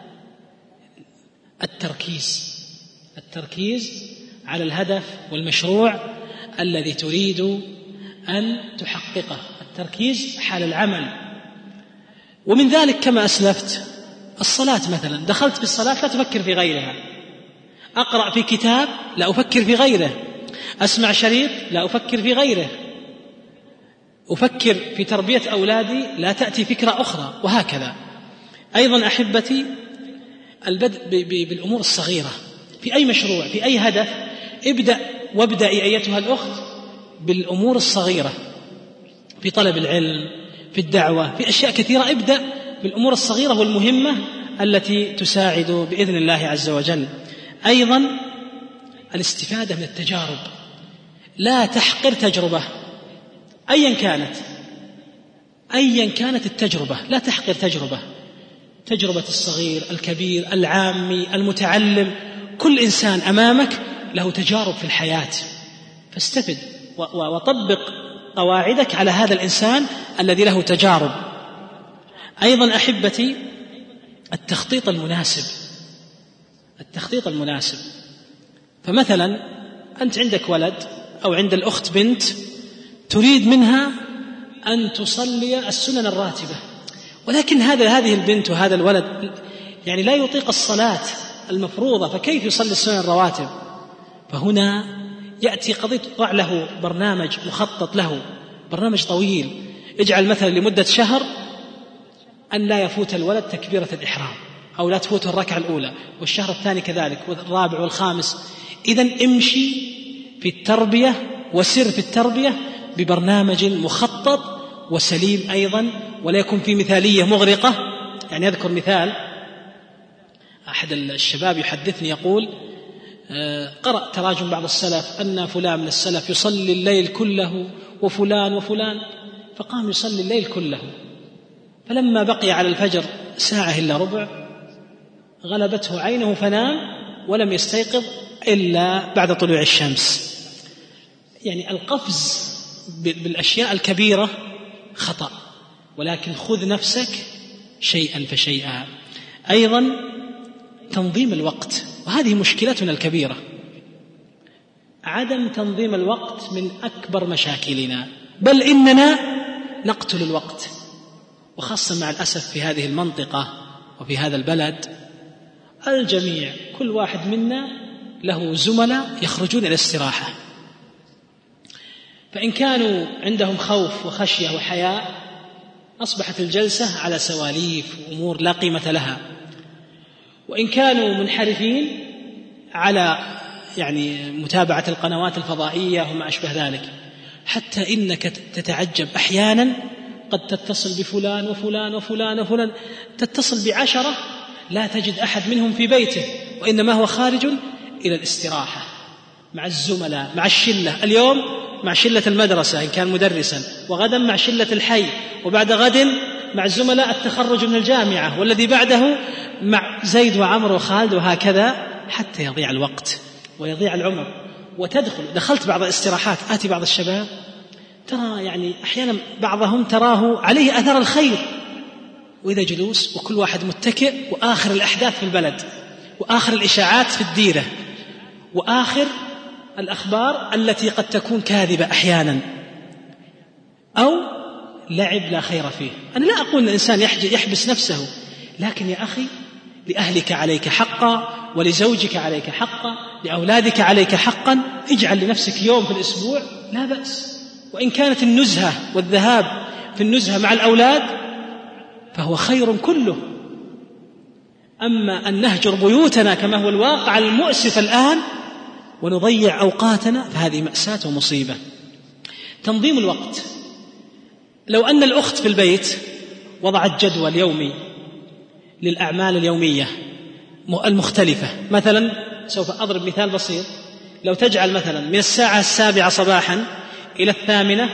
التركيز على الهدف والمشروع الذي تريد أن تحققه، التركيز حال العمل. ومن ذلك كما أسلفت الصلاة مثلا، دخلت في الصلاة لا تفكر في غيرها، أقرأ في كتاب لا أفكر في غيره، أسمع شريط لا أفكر في غيره، أفكر في تربية أولادي لا تأتي فكرة أخرى، وهكذا. أيضا أحبتي البدء بالأمور الصغيرة في أي مشروع، في أي هدف، وابدأي أيتها الأخت بالأمور الصغيرة، في طلب العلم، في الدعوة، في أشياء كثيرة. ابدأ بالأمور الصغيرة والمهمة التي تساعد بإذن الله عز وجل. أيضا الاستفادة من التجارب، لا تحقر تجربة أيا كانت التجربة، لا تحقر تجربة الصغير الكبير العامي المتعلم. كل إنسان أمامك له تجارب في الحياة، فاستفد وطبق قواعدك على هذا الإنسان الذي له تجارب. أيضا أحبتي التخطيط المناسب. فمثلا أنت عندك ولد أو عند الأخت بنت تريد منها أن تصلي السنن الراتبة، ولكن هذه البنت وهذا الولد يعني لا يطيق الصلاة المفروضة، فكيف يصلي السنن الرواتب؟ فهنا يأتي قضية، ضع له برنامج مخطط له، برنامج طويل. اجعل مثلا لمدة شهر أن لا يفوت الولد تكبيرة الإحرام، أو لا تفوته الركعة الأولى، والشهر الثاني كذلك، والرابع والخامس. إذن امشي في التربية وسر في التربية ببرنامج مخطط وسليم أيضا، ولا يكون في مثالية مغرقة. يعني أذكر مثال، أحد الشباب يحدثني يقول قرأ تراجم بعض السلف أن فلان من السلف يصلي الليل كله وفلان، فقام يصلي الليل كله، فلما بقي على الفجر ساعة إلا ربع غلبته عينه فنام ولم يستيقظ إلا بعد طلوع الشمس. يعني القفز بالأشياء الكبيرة خطأ، ولكن خذ نفسك شيئا فشيئا. أيضا تنظيم الوقت، وهذه مشكلتنا الكبيرة، عدم تنظيم الوقت من أكبر مشاكلنا، بل إننا نقتل الوقت، وخاصة مع الأسف في هذه المنطقة وفي هذا البلد. الجميع كل واحد منا له زملاء يخرجون إلى الاستراحة، فإن كانوا عندهم خوف وخشية وحياء أصبحت الجلسة على سواليف وأمور لا قيمة لها. وإن كانوا منحرفين على متابعة القنوات الفضائية وما أشبه ذلك، حتى إنك تتعجب أحيانا قد تتصل بفلان وفلان وفلان وفلان، تتصل ب10 لا تجد أحد منهم في بيته، وإنما هو خارج إلى الاستراحة مع الزملاء مع الشلة، اليوم مع شلة المدرسة إن كان مدرسا، وغدا مع شلة الحي، وبعد غد مع زملاء التخرج من الجامعة، والذي بعده مع زيد وعمر وخالد، وهكذا حتى يضيع الوقت ويضيع العمر. دخلت بعض الاستراحات، آتي بعض الشباب ترى أحيانا بعضهم تراه عليه أثر الخير، وإذا جلوس وكل واحد متكئ، وآخر الأحداث في البلد، وآخر الإشاعات في الديرة، وآخر الأخبار التي قد تكون كاذبة أحيانا، أو لعب لا خير فيه. أنا لا أقول أن الإنسان يحبس نفسه، لكن يا أخي لأهلك عليك حقا، ولزوجك عليك حقا، لأولادك عليك حقا. اجعل لنفسك يوم في الأسبوع لا بأس، وإن كانت النزهة والذهاب في النزهة مع الأولاد فهو خير كله. أما أن نهجر بيوتنا كما هو الواقع المؤسف الآن ونضيع أوقاتنا فهذه مأساة ومصيبة. تنظيم الوقت، لو أن الأخت في البيت وضعت جدول يومي للأعمال اليومية المختلفة، مثلا سوف أضرب مثال بسيط، لو تجعل مثلا من الساعة 7 صباحا إلى 8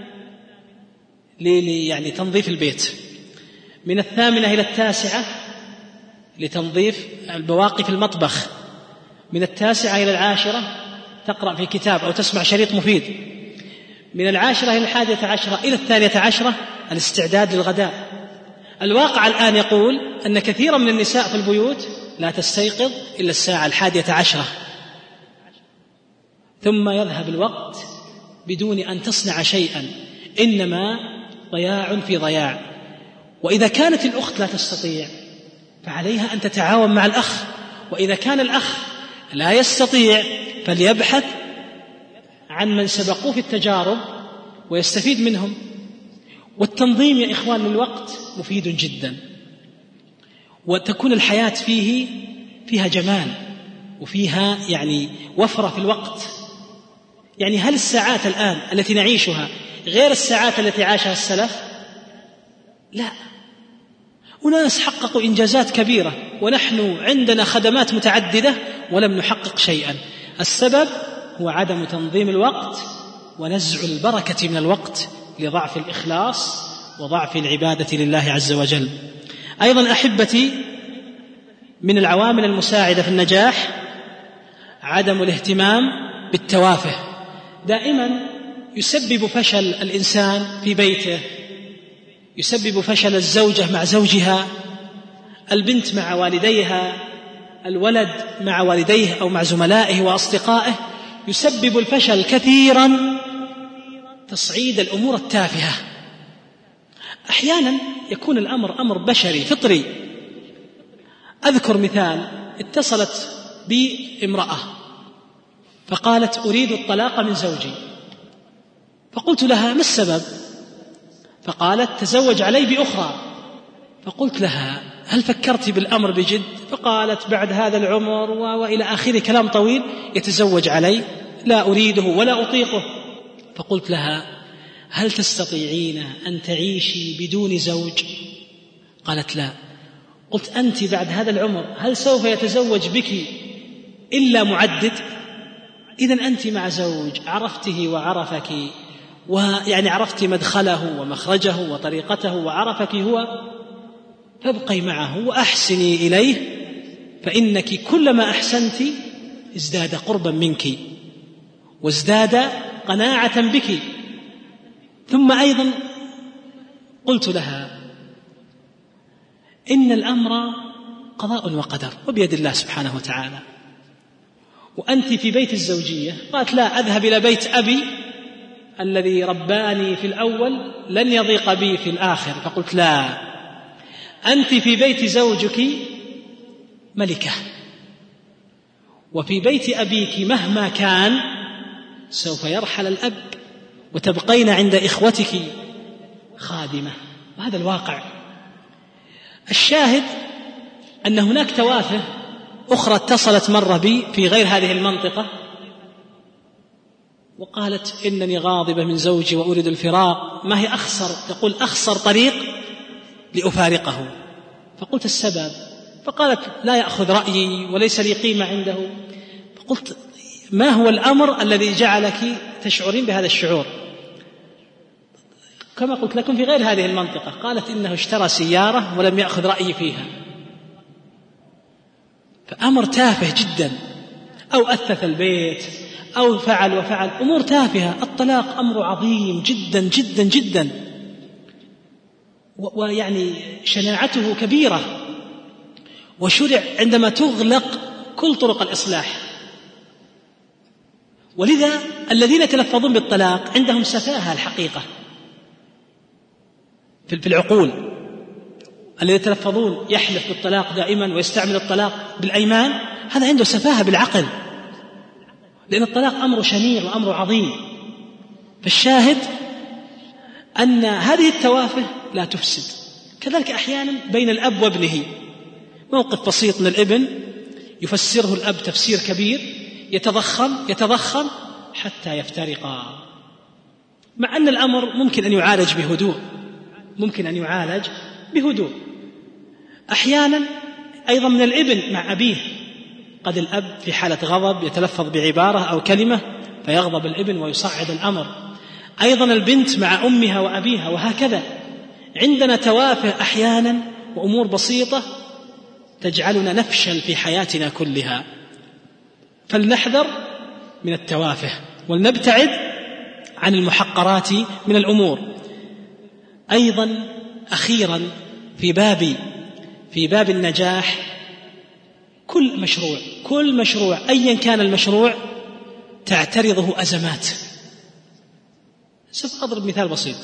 تنظيف البيت، من 8 إلى 9 لتنظيف البواقي في المطبخ، من 9 إلى 10 تقرأ في كتاب أو تسمع شريط مفيد، من 10 إلى 11 إلى 12 الاستعداد للغداء. الواقع الآن يقول أن كثيرا من النساء في البيوت لا تستيقظ إلا الساعة 11، ثم يذهب الوقت بدون أن تصنع شيئا، إنما ضياع في ضياع. وإذا كانت الأخت لا تستطيع فعليها أن تتعاون مع الأخ، وإذا كان الأخ لا يستطيع فليبحث عن من سبقوه في التجارب ويستفيد منهم. والتنظيم يا إخوان للوقت مفيد جدا، وتكون الحياة فيها جمال وفيها وفرة في الوقت. هل الساعات الآن التي نعيشها غير الساعات التي عاشها السلف؟ لا، وناس حققوا إنجازات كبيرة، ونحن عندنا خدمات متعددة ولم نحقق شيئا. السبب هو عدم تنظيم الوقت ونزع البركة من الوقت لضعف الإخلاص وضعف العبادة لله عز وجل. أيضا أحبتي، من العوامل المساعدة في النجاح عدم الاهتمام بالتوافه. دائما يسبب فشل الإنسان في بيته، يسبب فشل الزوجة مع زوجها، البنت مع والديها، الولد مع والديه أو مع زملائه وأصدقائه، يسبب الفشل كثيرا تصعيد الأمور التافهة. أحيانا يكون الأمر أمر بشري فطري. أذكر مثال، اتصلت بي امرأة فقالت أريد الطلاق من زوجي، فقلت لها ما السبب؟ فقالت تزوج علي بأخرى. فقلت لها هل فكرت بالأمر بجد؟ فقالت بعد هذا العمر وإلى آخره كلام طويل، يتزوج علي، لا أريده ولا أطيقه. فقلت لها هل تستطيعين أن تعيشي بدون زوج؟ قالت لا. قلت أنت بعد هذا العمر هل سوف يتزوج بك إلا معدد؟ إذن أنت مع زوج عرفته وعرفك، عرفت مدخله ومخرجه وطريقته وعرفك هو، فابقي معه وأحسني إليه، فإنك كلما أحسنت ازداد قربا منك وازداد قناعة بك. ثم أيضا قلت لها إن الأمر قضاء وقدر وبيد الله سبحانه وتعالى، وأنت في بيت الزوجية. قالت لا، أذهب إلى بيت أبي الذي رباني في الأول لن يضيق بي في الآخر. فقلت لا، أنت في بيت زوجك ملكة، وفي بيت أبيك مهما كان سوف يرحل الأب وتبقين عند إخوتك خادمة، وهذا الواقع. الشاهد أن هناك توافه أخرى اتصلت مرة بي في غير هذه المنطقة وقالت إنني غاضبة من زوجي وأريد الفراق، ما هي تقول أخسر طريق لأفارقه. فقلت السبب؟ فقالت لا يأخذ رأيي وليس لي قيمة عنده. فقلت ما هو الأمر الذي جعلك تشعرين بهذا الشعور؟ كما قلت لكم في غير هذه المنطقة. قالت إنه اشترى سيارة ولم يأخذ رأيي فيها، فأمر تافه جدا، أو أثث البيت أو فعل وفعل، أمور تافهة. الطلاق أمر عظيم جدا جدا جدا، ويعني شناعته كبيرة، وشرع عندما تغلق كل طرق الإصلاح. ولذا الذين يتلفظون بالطلاق عندهم سفاهة الحقيقة في العقول. الذين يتلفظون يحلف بالطلاق دائما ويستعمل الطلاق بالأيمان، هذا عنده سفاهة بالعقل، لأن الطلاق أمر شنيع وأمر عظيم. فالشاهد أن هذه التوافه لا تفسد. كذلك أحيانا بين الأب وابنه، موقف بسيط من الابن يفسره الأب تفسير كبير، يتضخم حتى يفترقا، مع أن الأمر ممكن أن يعالج بهدوء. أحيانا أيضا من الابن مع أبيه، قد الأب في حالة غضب يتلفظ بعبارة أو كلمة فيغضب الابن ويصعد الأمر. أيضا البنت مع أمها وأبيها، وهكذا. عندنا توافه أحيانا وأمور بسيطة تجعلنا نفشل في حياتنا كلها. فلنحذر من التوافه ولنبتعد عن المحقرات من الأمور. أيضا أخيرا في باب النجاح، كل مشروع أيا كان المشروع تعترضه أزمات. سوف أضرب مثال بسيط.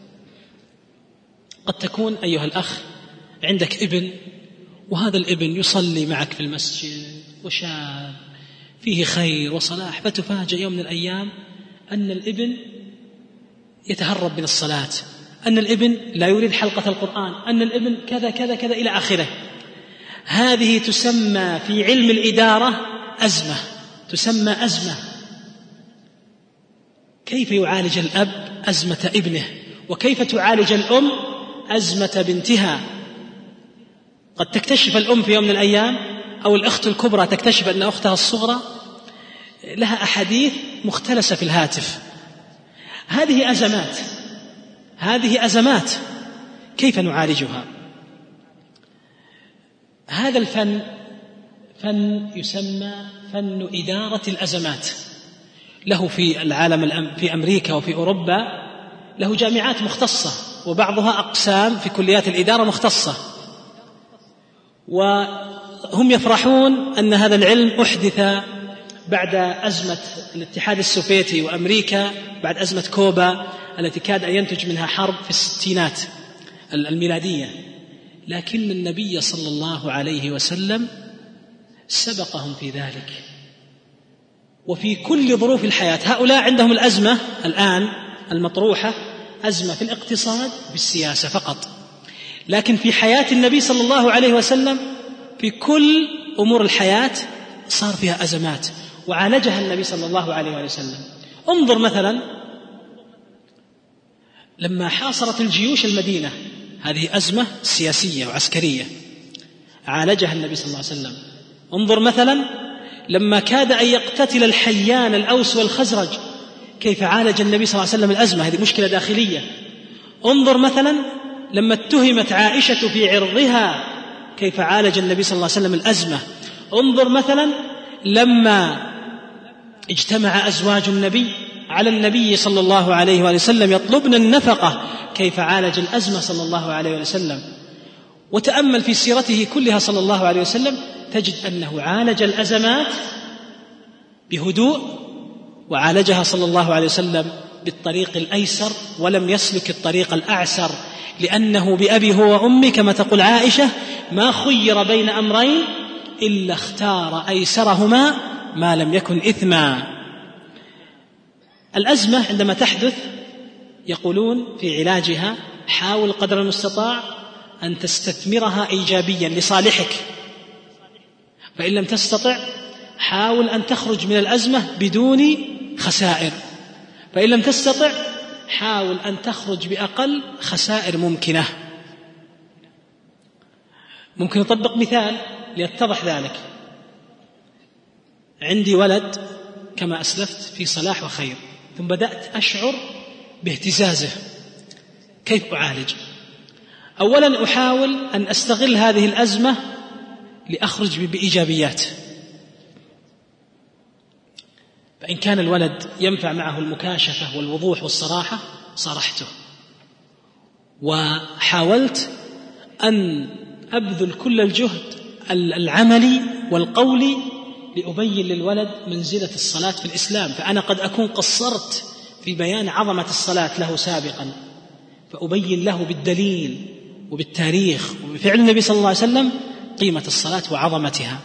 قد تكون أيها الأخ عندك ابن، وهذا الابن يصلي معك في المسجد وشاب فيه خير وصلاح، فتفاجأ يوم من الأيام أن الابن يتهرب من الصلاة، أن الابن لا يريد حلقة القرآن، أن الابن كذا كذا كذا إلى آخره. هذه تسمى في علم الإدارة أزمة. كيف يعالج الأب أزمة ابنه؟ وكيف تعالج الأم أزمة بنتها؟ قد تكتشف الأم في يوم من الأيام أو الأخت الكبرى تكتشف أن أختها الصغرى لها أحاديث مختلسة في الهاتف. هذه أزمات كيف نعالجها؟ هذا الفن يسمى فن إدارة الأزمات. له في العالم، في أمريكا وفي أوروبا له جامعات مختصة، وبعضها أقسام في كليات الإدارة مختصة، وهم يفرحون أن هذا العلم أحدث بعد أزمة الاتحاد السوفيتي وأمريكا، بعد أزمة كوبا التي كاد أن ينتج منها حرب في الستينات الميلادية. لكن النبي صلى الله عليه وسلم سبقهم في ذلك. وفي كل ظروف الحياة هؤلاء عندهم الأزمة الآن المطروحة أزمة في الاقتصاد بالسياسة فقط، لكن في حياة النبي صلى الله عليه وسلم في كل أمور الحياة صار فيها أزمات وعالجها النبي صلى الله عليه وسلم. انظر مثلا لما حاصرت الجيوش المدينة، هذه أزمة سياسية وعسكرية عالجها النبي صلى الله عليه وسلم. انظر مثلا لما كاد أن يقتتل الحيان الأوس والخزرج، كيف عالج النبي صلى الله عليه وسلم الأزمة؟ هذه مشكلة داخلية. انظر مثلا لما اتهمت عائشة في عرضها، كيف عالج النبي صلى الله عليه وسلم الأزمة. انظر مثلا لما اجتمع أزواج النبي على النبي صلى الله عليه وسلم يطلبن النفقة، كيف عالج الأزمة صلى الله عليه وسلم. وتأمل في سيرته كلها صلى الله عليه وسلم تجد أنه عالج الأزمات بهدوء، وعالجها صلى الله عليه وسلم بالطريق الأيسر ولم يسلك الطريق الأعسر، لأنه بأبي هو وأمي كما تقول عائشة ما خير بين أمرين إلا اختار أيسرهما ما لم يكن إثما. الأزمة عندما تحدث يقولون في علاجها حاول قدر المستطاع أن تستثمرها إيجابيا لصالحك، فإن لم تستطع حاول أن تخرج من الأزمة بدون خسائر، فإن لم تستطع حاول أن تخرج بأقل خسائر ممكنة. ممكن نطبق مثال ليتضح ذلك. عندي ولد كما أسلفت في صلاح وخير، ثم بدأت أشعر باهتزازه، كيف أعالج؟ أولا أحاول أن أستغل هذه الأزمة لأخرج بإيجابيات. فإن كان الولد ينفع معه المكاشفة والوضوح والصراحة صارحته، وحاولت أن أبذل كل الجهد العملي والقولي لأبين للولد منزلة الصلاة في الإسلام. فأنا قد أكون قصرت في بيان عظمة الصلاة له سابقا، فأبين له بالدليل وبالتاريخ وبفعل النبي صلى الله عليه وسلم قيمة الصلاة وعظمتها،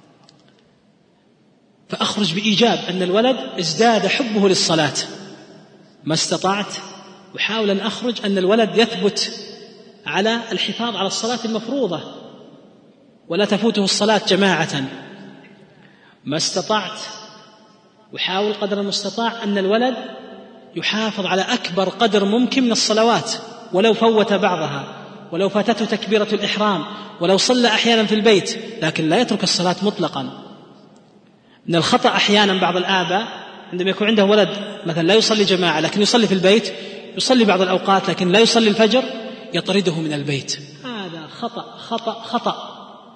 فأخرج بإيجاب أن الولد ازداد حبه للصلاة. ما استطعت وحاول أن أخرج أن الولد يثبت على الحفاظ على الصلاة المفروضة ولا تفوته الصلاة جماعة. ما استطعت وحاول قدر المستطاع أن الولد يحافظ على أكبر قدر ممكن من الصلوات، ولو فوت بعضها، ولو فاتته تكبيرة الإحرام، ولو صلى أحيانا في البيت، لكن لا يترك الصلاة مطلقا. من الخطأ أحيانا بعض الآباء عندما يكون عنده ولد مثلا لا يصلي جماعة لكن يصلي في البيت، يصلي بعض الأوقات لكن لا يصلي الفجر، يطرده من البيت. هذا خطأ خطأ خطأ.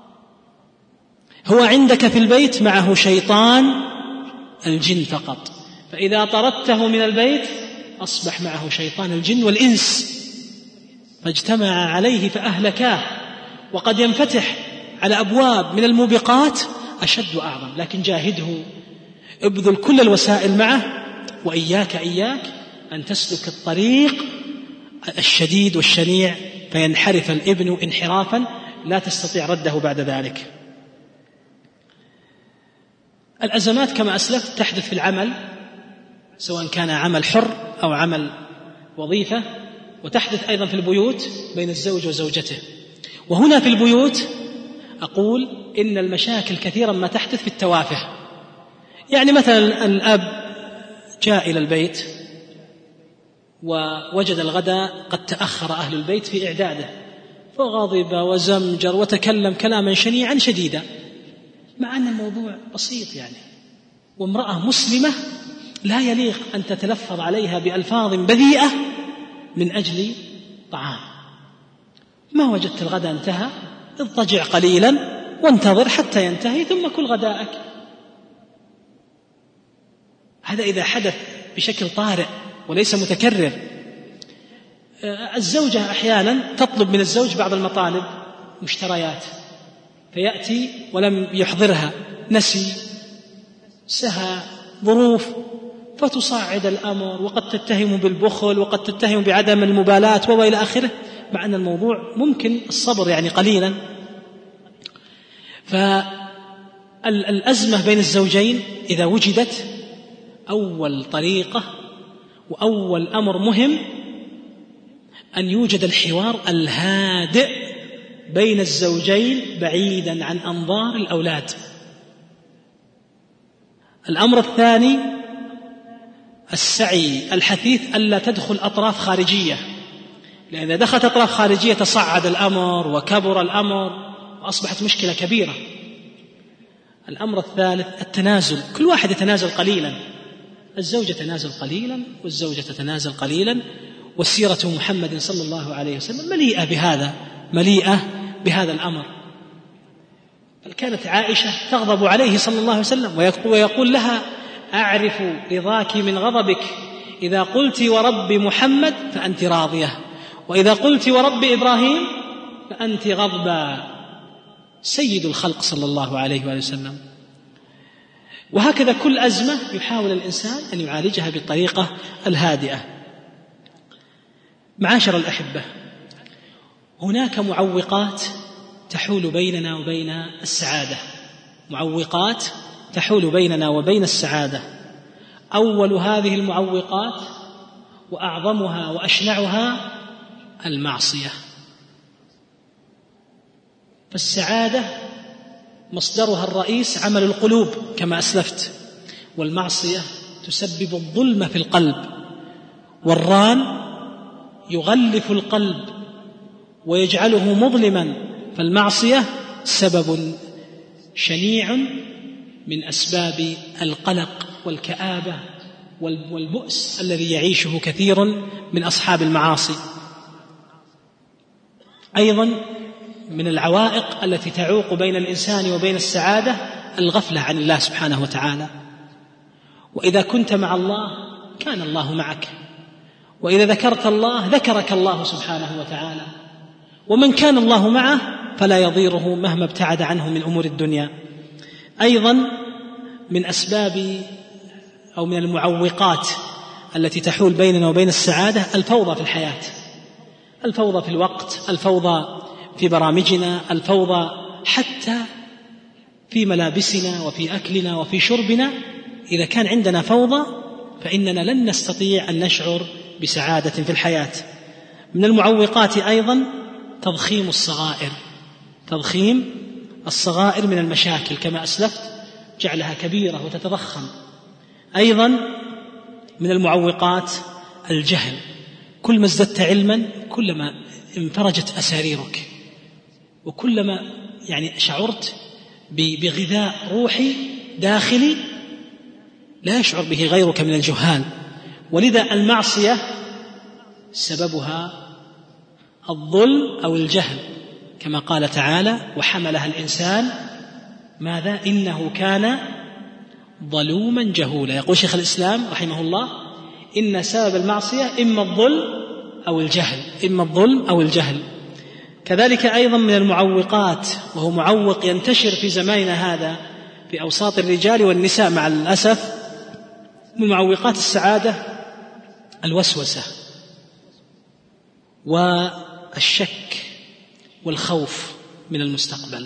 هو عندك في البيت معه شيطان الجن فقط، فإذا طردته من البيت أصبح معه شيطان الجن والإنس، فاجتمع عليه فأهلكاه. وقد ينفتح على أبواب من الموبقات أشد وأعظم. لكن جاهده، ابذل كل الوسائل معه، وإياك أن تسلك الطريق الشديد والشنيع فينحرف الابن انحرافا لا تستطيع رده بعد ذلك. الأزمات كما أسلفت تحدث في العمل، سواء كان عمل حر أو عمل وظيفة، وتحدث أيضا في البيوت بين الزوج وزوجته. وهنا في البيوت أقول إن المشاكل كثيرا ما تحدث في التوافه. يعني مثلا الأب جاء إلى البيت ووجد الغداء قد تأخر أهل البيت في إعداده، فغضب وزمجر وتكلم كلاما شنيعا شديدا، مع أن الموضوع بسيط يعني، وامرأة مسلمة لا يليق أن تتلفظ عليها بألفاظ بذيئة من أجل طعام. ما وجدت الغداء انتهى، اضطجع قليلا وانتظر حتى ينتهي ثم كل غداءك. هذا إذا حدث بشكل طارئ وليس متكرر. الزوجة أحيانا تطلب من الزوج بعض المطالب، مشتريات، فيأتي ولم يحضرها، نسي، سهى، ظروف، فتصاعد الأمر، وقد تتهم بالبخل وقد تتهم بعدم المبالاة وإلى آخره، مع أن الموضوع ممكن الصبر يعني قليلا. فالأزمة بين الزوجين إذا وجدت، أول طريقة وأول أمر مهم أن يوجد الحوار الهادئ بين الزوجين بعيدا عن أنظار الأولاد. الأمر الثاني السعي الحثيث ألا تدخل أطراف خارجية، لأن إذا دخلت أطراف خارجية تصعد الأمر وكبر الأمر وأصبحت مشكلة كبيرة. الأمر الثالث التنازل، كل واحد يتنازل قليلا، الزوجة تتنازل قليلا والزوجة تتنازل قليلا. وسيرة محمد صلى الله عليه وسلم مليئة بهذا الأمر. كانت عائشة تغضب عليه صلى الله عليه وسلم ويقول لها: أعرف رضاك من غضبك، إذا قلت ورب محمد فأنت راضية، وإذا قلت ورب إبراهيم فأنت غضبا. سيد الخلق صلى الله عليه وسلم. وهكذا كل أزمة يحاول الإنسان أن يعالجها بالطريقة الهادئة. معاشر الأحبة، هناك معوقات تحول بيننا وبين السعادة، معوقات تحول بيننا وبين السعادة. أول هذه المعوقات وأعظمها وأشنعها المعصية. فالسعادة مصدرها الرئيس عمل القلوب كما أسلفت، والمعصية تسبب الظلم في القلب، والران يغلف القلب ويجعله مظلما، فالمعصية سبب شنيع من أسباب القلق والكآبة والبؤس الذي يعيشه كثير من أصحاب المعاصي. أيضا من العوائق التي تعوق بين الإنسان وبين السعادة الغفلة عن الله سبحانه وتعالى. وإذا كنت مع الله كان الله معك، وإذا ذكرت الله ذكرك الله سبحانه وتعالى، ومن كان الله معه فلا يضيره مهما ابتعد عنه من أمور الدنيا. أيضا من أسباب أو من المعوقات التي تحول بيننا وبين السعادة الفوضى في الحياة، الفوضى في الوقت، الفوضى في برامجنا، الفوضى حتى في ملابسنا وفي أكلنا وفي شربنا. إذا كان عندنا فوضى فإننا لن نستطيع أن نشعر بسعادة في الحياة. من المعوقات أيضا تضخيم الصغائر، تضخيم الصغائر من المشاكل كما أسلفت، جعلها كبيرة وتتضخم. أيضا من المعوقات الجهل، كل ما ازددت علما كلما انفرجت أساريرك، وكلما شعرت بغذاء روحي داخلي لا يشعر به غيرك من الجهال. ولذا المعصية سببها الظلم أو الجهل، كما قال تعالى: وحملها الإنسان ماذا؟ إنه كان ظلوما جهولا. يقول شيخ الإسلام رحمه الله: إن سبب المعصية إما الظلم أو الجهل، إما الظلم أو الجهل. كذلك أيضا من المعوقات، وهو معوق ينتشر في زماننا هذا في أوساط الرجال والنساء مع الأسف، من معوقات السعادة الوسوسة والشك والخوف من المستقبل.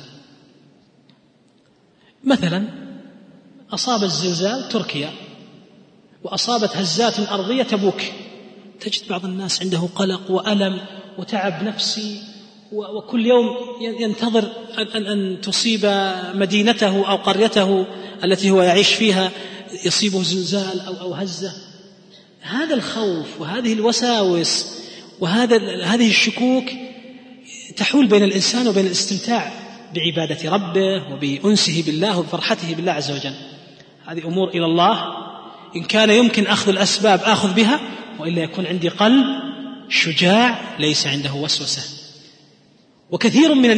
مثلا أصاب الزلزال تركيا، وأصابت هزات أرضية تبوك، تجد بعض الناس عنده قلق وألم وتعب نفسي، وكل يوم ينتظر أن تصيب مدينته أو قريته التي هو يعيش فيها يصيبه زلزال أو هزة. هذا الخوف وهذه الوساوس وهذه الشكوك تحول بين الإنسان وبين الاستمتاع بعبادة ربه وبأنسه بالله وبفرحته بالله عز وجل. هذه أمور إلى الله، إن كان يمكن أخذ الأسباب آخذ بها، وإلا يكون عندي قلب شجاع ليس عنده وسوسة. وكثير من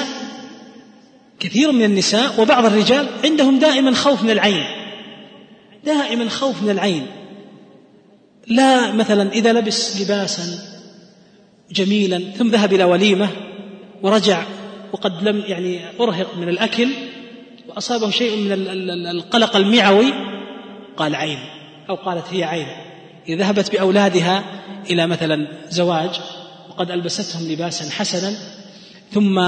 النساء وبعض الرجال عندهم دائما خوف من العين، دائما خوف من العين. لا مثلا إذا لبس لباسا جميلا ثم ذهب إلى وليمة ورجع وقد لم أرهق من الأكل وأصابه شيء من القلق المعوي، قال عين أو قالت هي عين. إذا ذهبت بأولادها إلى مثلا زواج وقد ألبستهم لباسا حسنا، ثم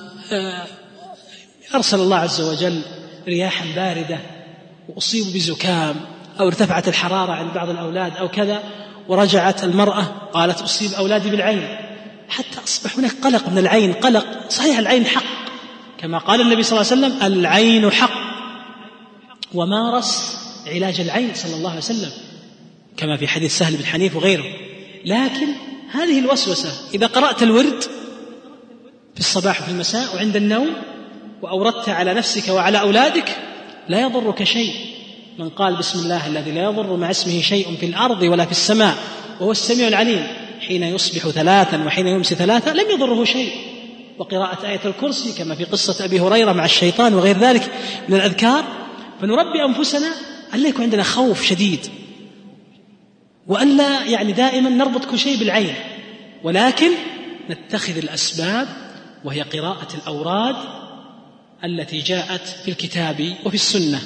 أرسل الله عز وجل رياحا باردة وأصيبوا بزكام أو ارتفعت الحرارة عند بعض الأولاد أو كذا، ورجعت المرأة قالت أصيب أولادي بالعين، حتى أصبح هناك قلق من العين. قلق صحيح، العين حق كما قال النبي صلى الله عليه وسلم: العين حق، ومارس علاج العين صلى الله عليه وسلم كما في حديث سهل بن حنيف وغيره. لكن هذه الوسوسة إذا قرأت الورد في الصباح وفي المساء وعند النوم وأوردت على نفسك وعلى أولادك لا يضرك شيء. من قال بسم الله الذي لا يضر مع اسمه شيء في الأرض ولا في السماء وهو السميع العليم حين يصبح 3 وحين يمسي 3 لم يضره شيء. وقراءة آية الكرسي كما في قصة أبي هريرة مع الشيطان وغير ذلك من الأذكار. فنربي أنفسنا أن لا يكون عندنا خوف شديد، وأن لا دائما نربط كل شيء بالعين، ولكن نتخذ الأسباب وهي قراءة الأوراد التي جاءت في الكتاب وفي السنة.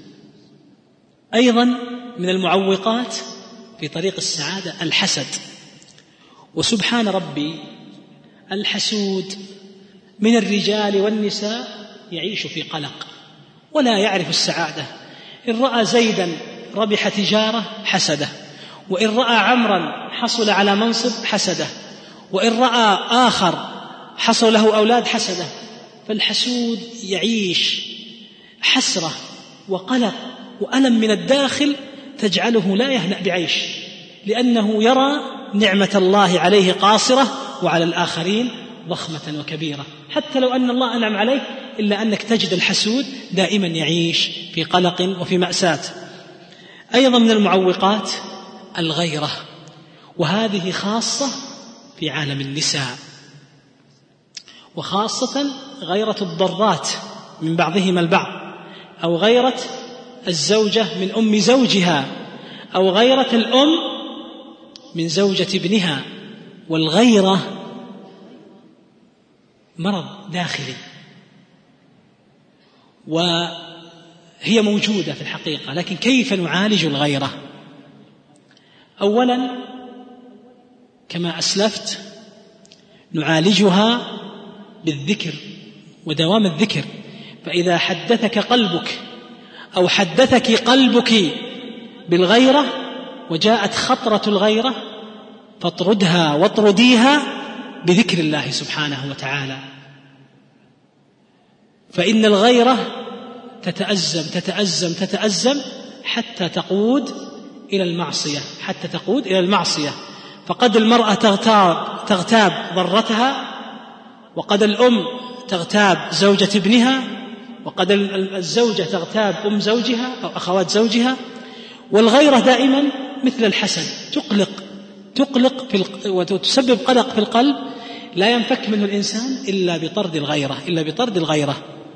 أيضا من المعوقات في طريق السعادة الحسد. وسبحان ربي الحسود من الرجال والنساء يعيش في قلق ولا يعرف السعادة. إن رأى زيدا ربح تجارة حسده، وإن رأى عمرا حصل على منصب حسده، وإن رأى آخر حصل له أولاد حسده. فالحسود يعيش حسرة وقلق وألم من الداخل تجعله لا يهنأ بعيش، لأنه يرى نعمة الله عليه قاصرة وعلى الآخرين ضخمة وكبيرة، حتى لو أن الله أنعم عليه، إلا أنك تجد الحسود دائما يعيش في قلق وفي مأساة. أيضا من المعوقات الغيرة، وهذه خاصة في عالم النساء، وخاصة غيرة الضرات من بعضهم البعض، أو غيرة الزوجة من أم زوجها، أو غيرة الأم من زوجة ابنها. والغيرة مرض داخلي وهي موجودة في الحقيقة، لكن كيف نعالج الغيرة؟ أولا كما أسلفت نعالجها بالذكر ودوام الذكر. فإذا حدثك قلبك أو حدثك قلبك بالغيرة وجاءت خطرة الغيرة فاطردها واطرديها بذكر الله سبحانه وتعالى، فإن الغيرة تتأزم حتى تقود إلى المعصية. فقد المرأة تغتاب ضرتها، وقد الأم تغتاب زوجة ابنها، وقد الزوجة تغتاب أم زوجها أو أخوات زوجها. والغيرة دائما مثل الحسد تقلق وتسبب قلق في القلب لا ينفك منه الإنسان إلا بطرد الغيرة.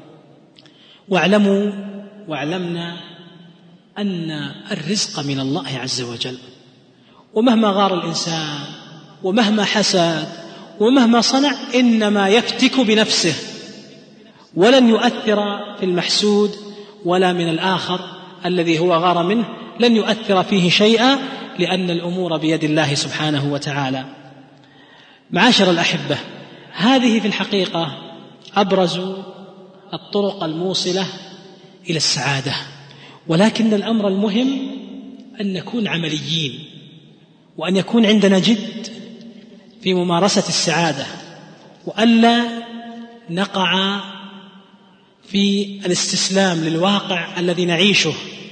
واعلمنا أن الرزق من الله عز وجل، ومهما غار الإنسان ومهما حسد ومهما صنع إنما يفتك بنفسه، ولن يؤثر في المحسود ولا من الآخر الذي هو غار منه، لن يؤثر فيه شيئا، لأن الأمور بيد الله سبحانه وتعالى. معاشر الأحبة، هذه في الحقيقة أبرز الطرق الموصلة إلى السعادة، ولكن الأمر المهم أن نكون عمليين، وأن يكون عندنا جد في ممارسة السعادة، وألا نقع في الاستسلام للواقع الذي نعيشه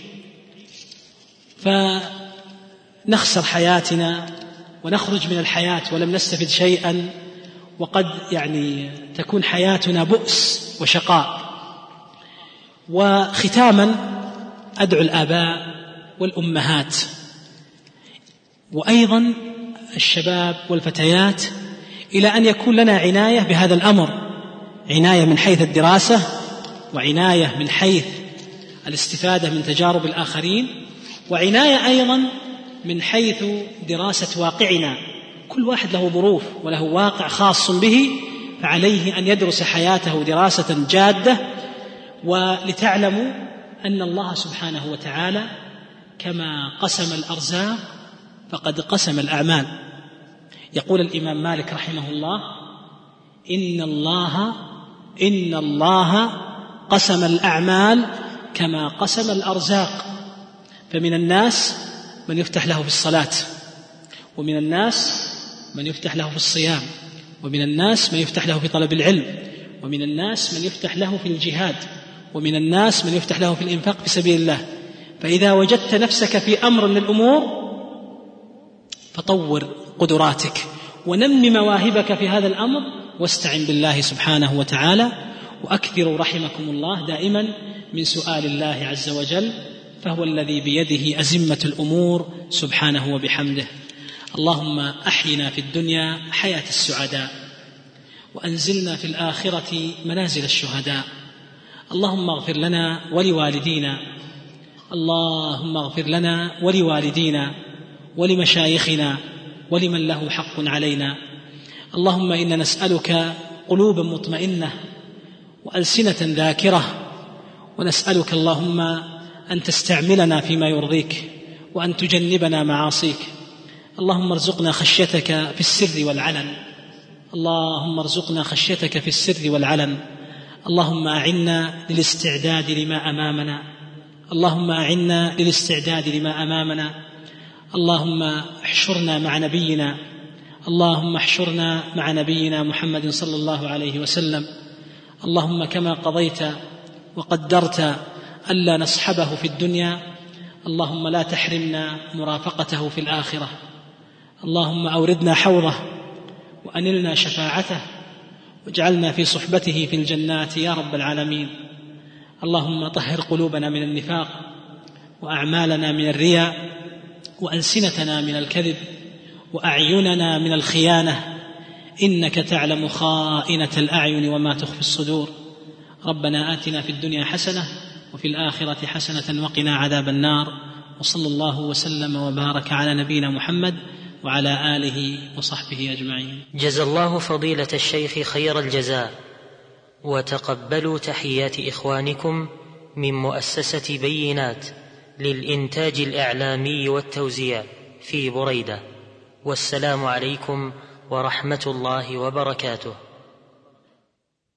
فنخسر حياتنا ونخرج من الحياة ولم نستفد شيئا، وقد تكون حياتنا بؤس وشقاء. وختاما أدعو الآباء والأمهات وأيضا الشباب والفتيات إلى أن يكون لنا عناية بهذا الأمر، عناية من حيث الدراسة، وعناية من حيث الاستفادة من تجارب الآخرين، وعناية أيضا من حيث دراسة واقعنا. كل واحد له ظروف وله واقع خاص به، فعليه أن يدرس حياته دراسة جادة. ولتعلموا أن الله سبحانه وتعالى كما قسم الأرزاق فقد قسم الأعمال. يقول الإمام مالك رحمه الله: إن الله قسم الأعمال كما قسم الأرزاق، فمن الناس من يفتح له في الصلاة، ومن الناس من يفتح له في الصيام، ومن الناس من يفتح له في طلب العلم، ومن الناس من يفتح له في الجهاد، ومن الناس من يفتح له في الإنفاق في سبيل الله. فإذا وجدت نفسك في أمر من الأمور فطور قدراتك ونمي مواهبك في هذا الأمر، واستعن بالله سبحانه وتعالى، وأكثروا رحمكم الله دائما من سؤال الله عز وجل، فهو الذي بيده أزمة الأمور سبحانه وبحمده. اللهم أحينا في الدنيا حياة السعداء، وأنزلنا في الآخرة منازل الشهداء. اللهم اغفر لنا ولوالدينا، اللهم اغفر لنا ولوالدينا ولمشايخنا ولمن له حق علينا. اللهم إنا نسألك قلوبا مطمئنة وألسنة ذاكرة، ونسألك اللهم أن تستعملنا فيما يرضيك وأن تجنبنا معاصيك. اللهم ارزقنا خشيتك في السر والعلن، اللهم ارزقنا خشيتك في السر والعلن. اللهم أعنا للاستعداد لما أمامنا، اللهم أعنا للاستعداد لما أمامنا. اللهم احشرنا مع نبينا محمد صلى الله عليه وسلم. اللهم كما قضيت وقدرت ألا نصحبه في الدنيا، اللهم لا تحرمنا مرافقته في الآخرة. اللهم أوردنا حوضه وأنلنا شفاعته واجعلنا في صحبته في الجنات يا رب العالمين. اللهم طهر قلوبنا من النفاق، وأعمالنا من الرياء، وألسنتنا من الكذب، وأعيننا من الخيانة، إنك تعلم خائنة الأعين وما تخفي الصدور. ربنا آتنا في الدنيا حسنة وفي الآخرة حسنة وقنا عذاب النار. وصلى الله وسلم وبارك على نبينا محمد وعلى آله وصحبه أجمعين. جزى الله فضيلة الشيخ خير الجزاء، وتقبلوا تحيات إخوانكم من مؤسسة بينات للإنتاج الإعلامي والتوزيع في بريدة، والسلام عليكم ورحمة الله وبركاته.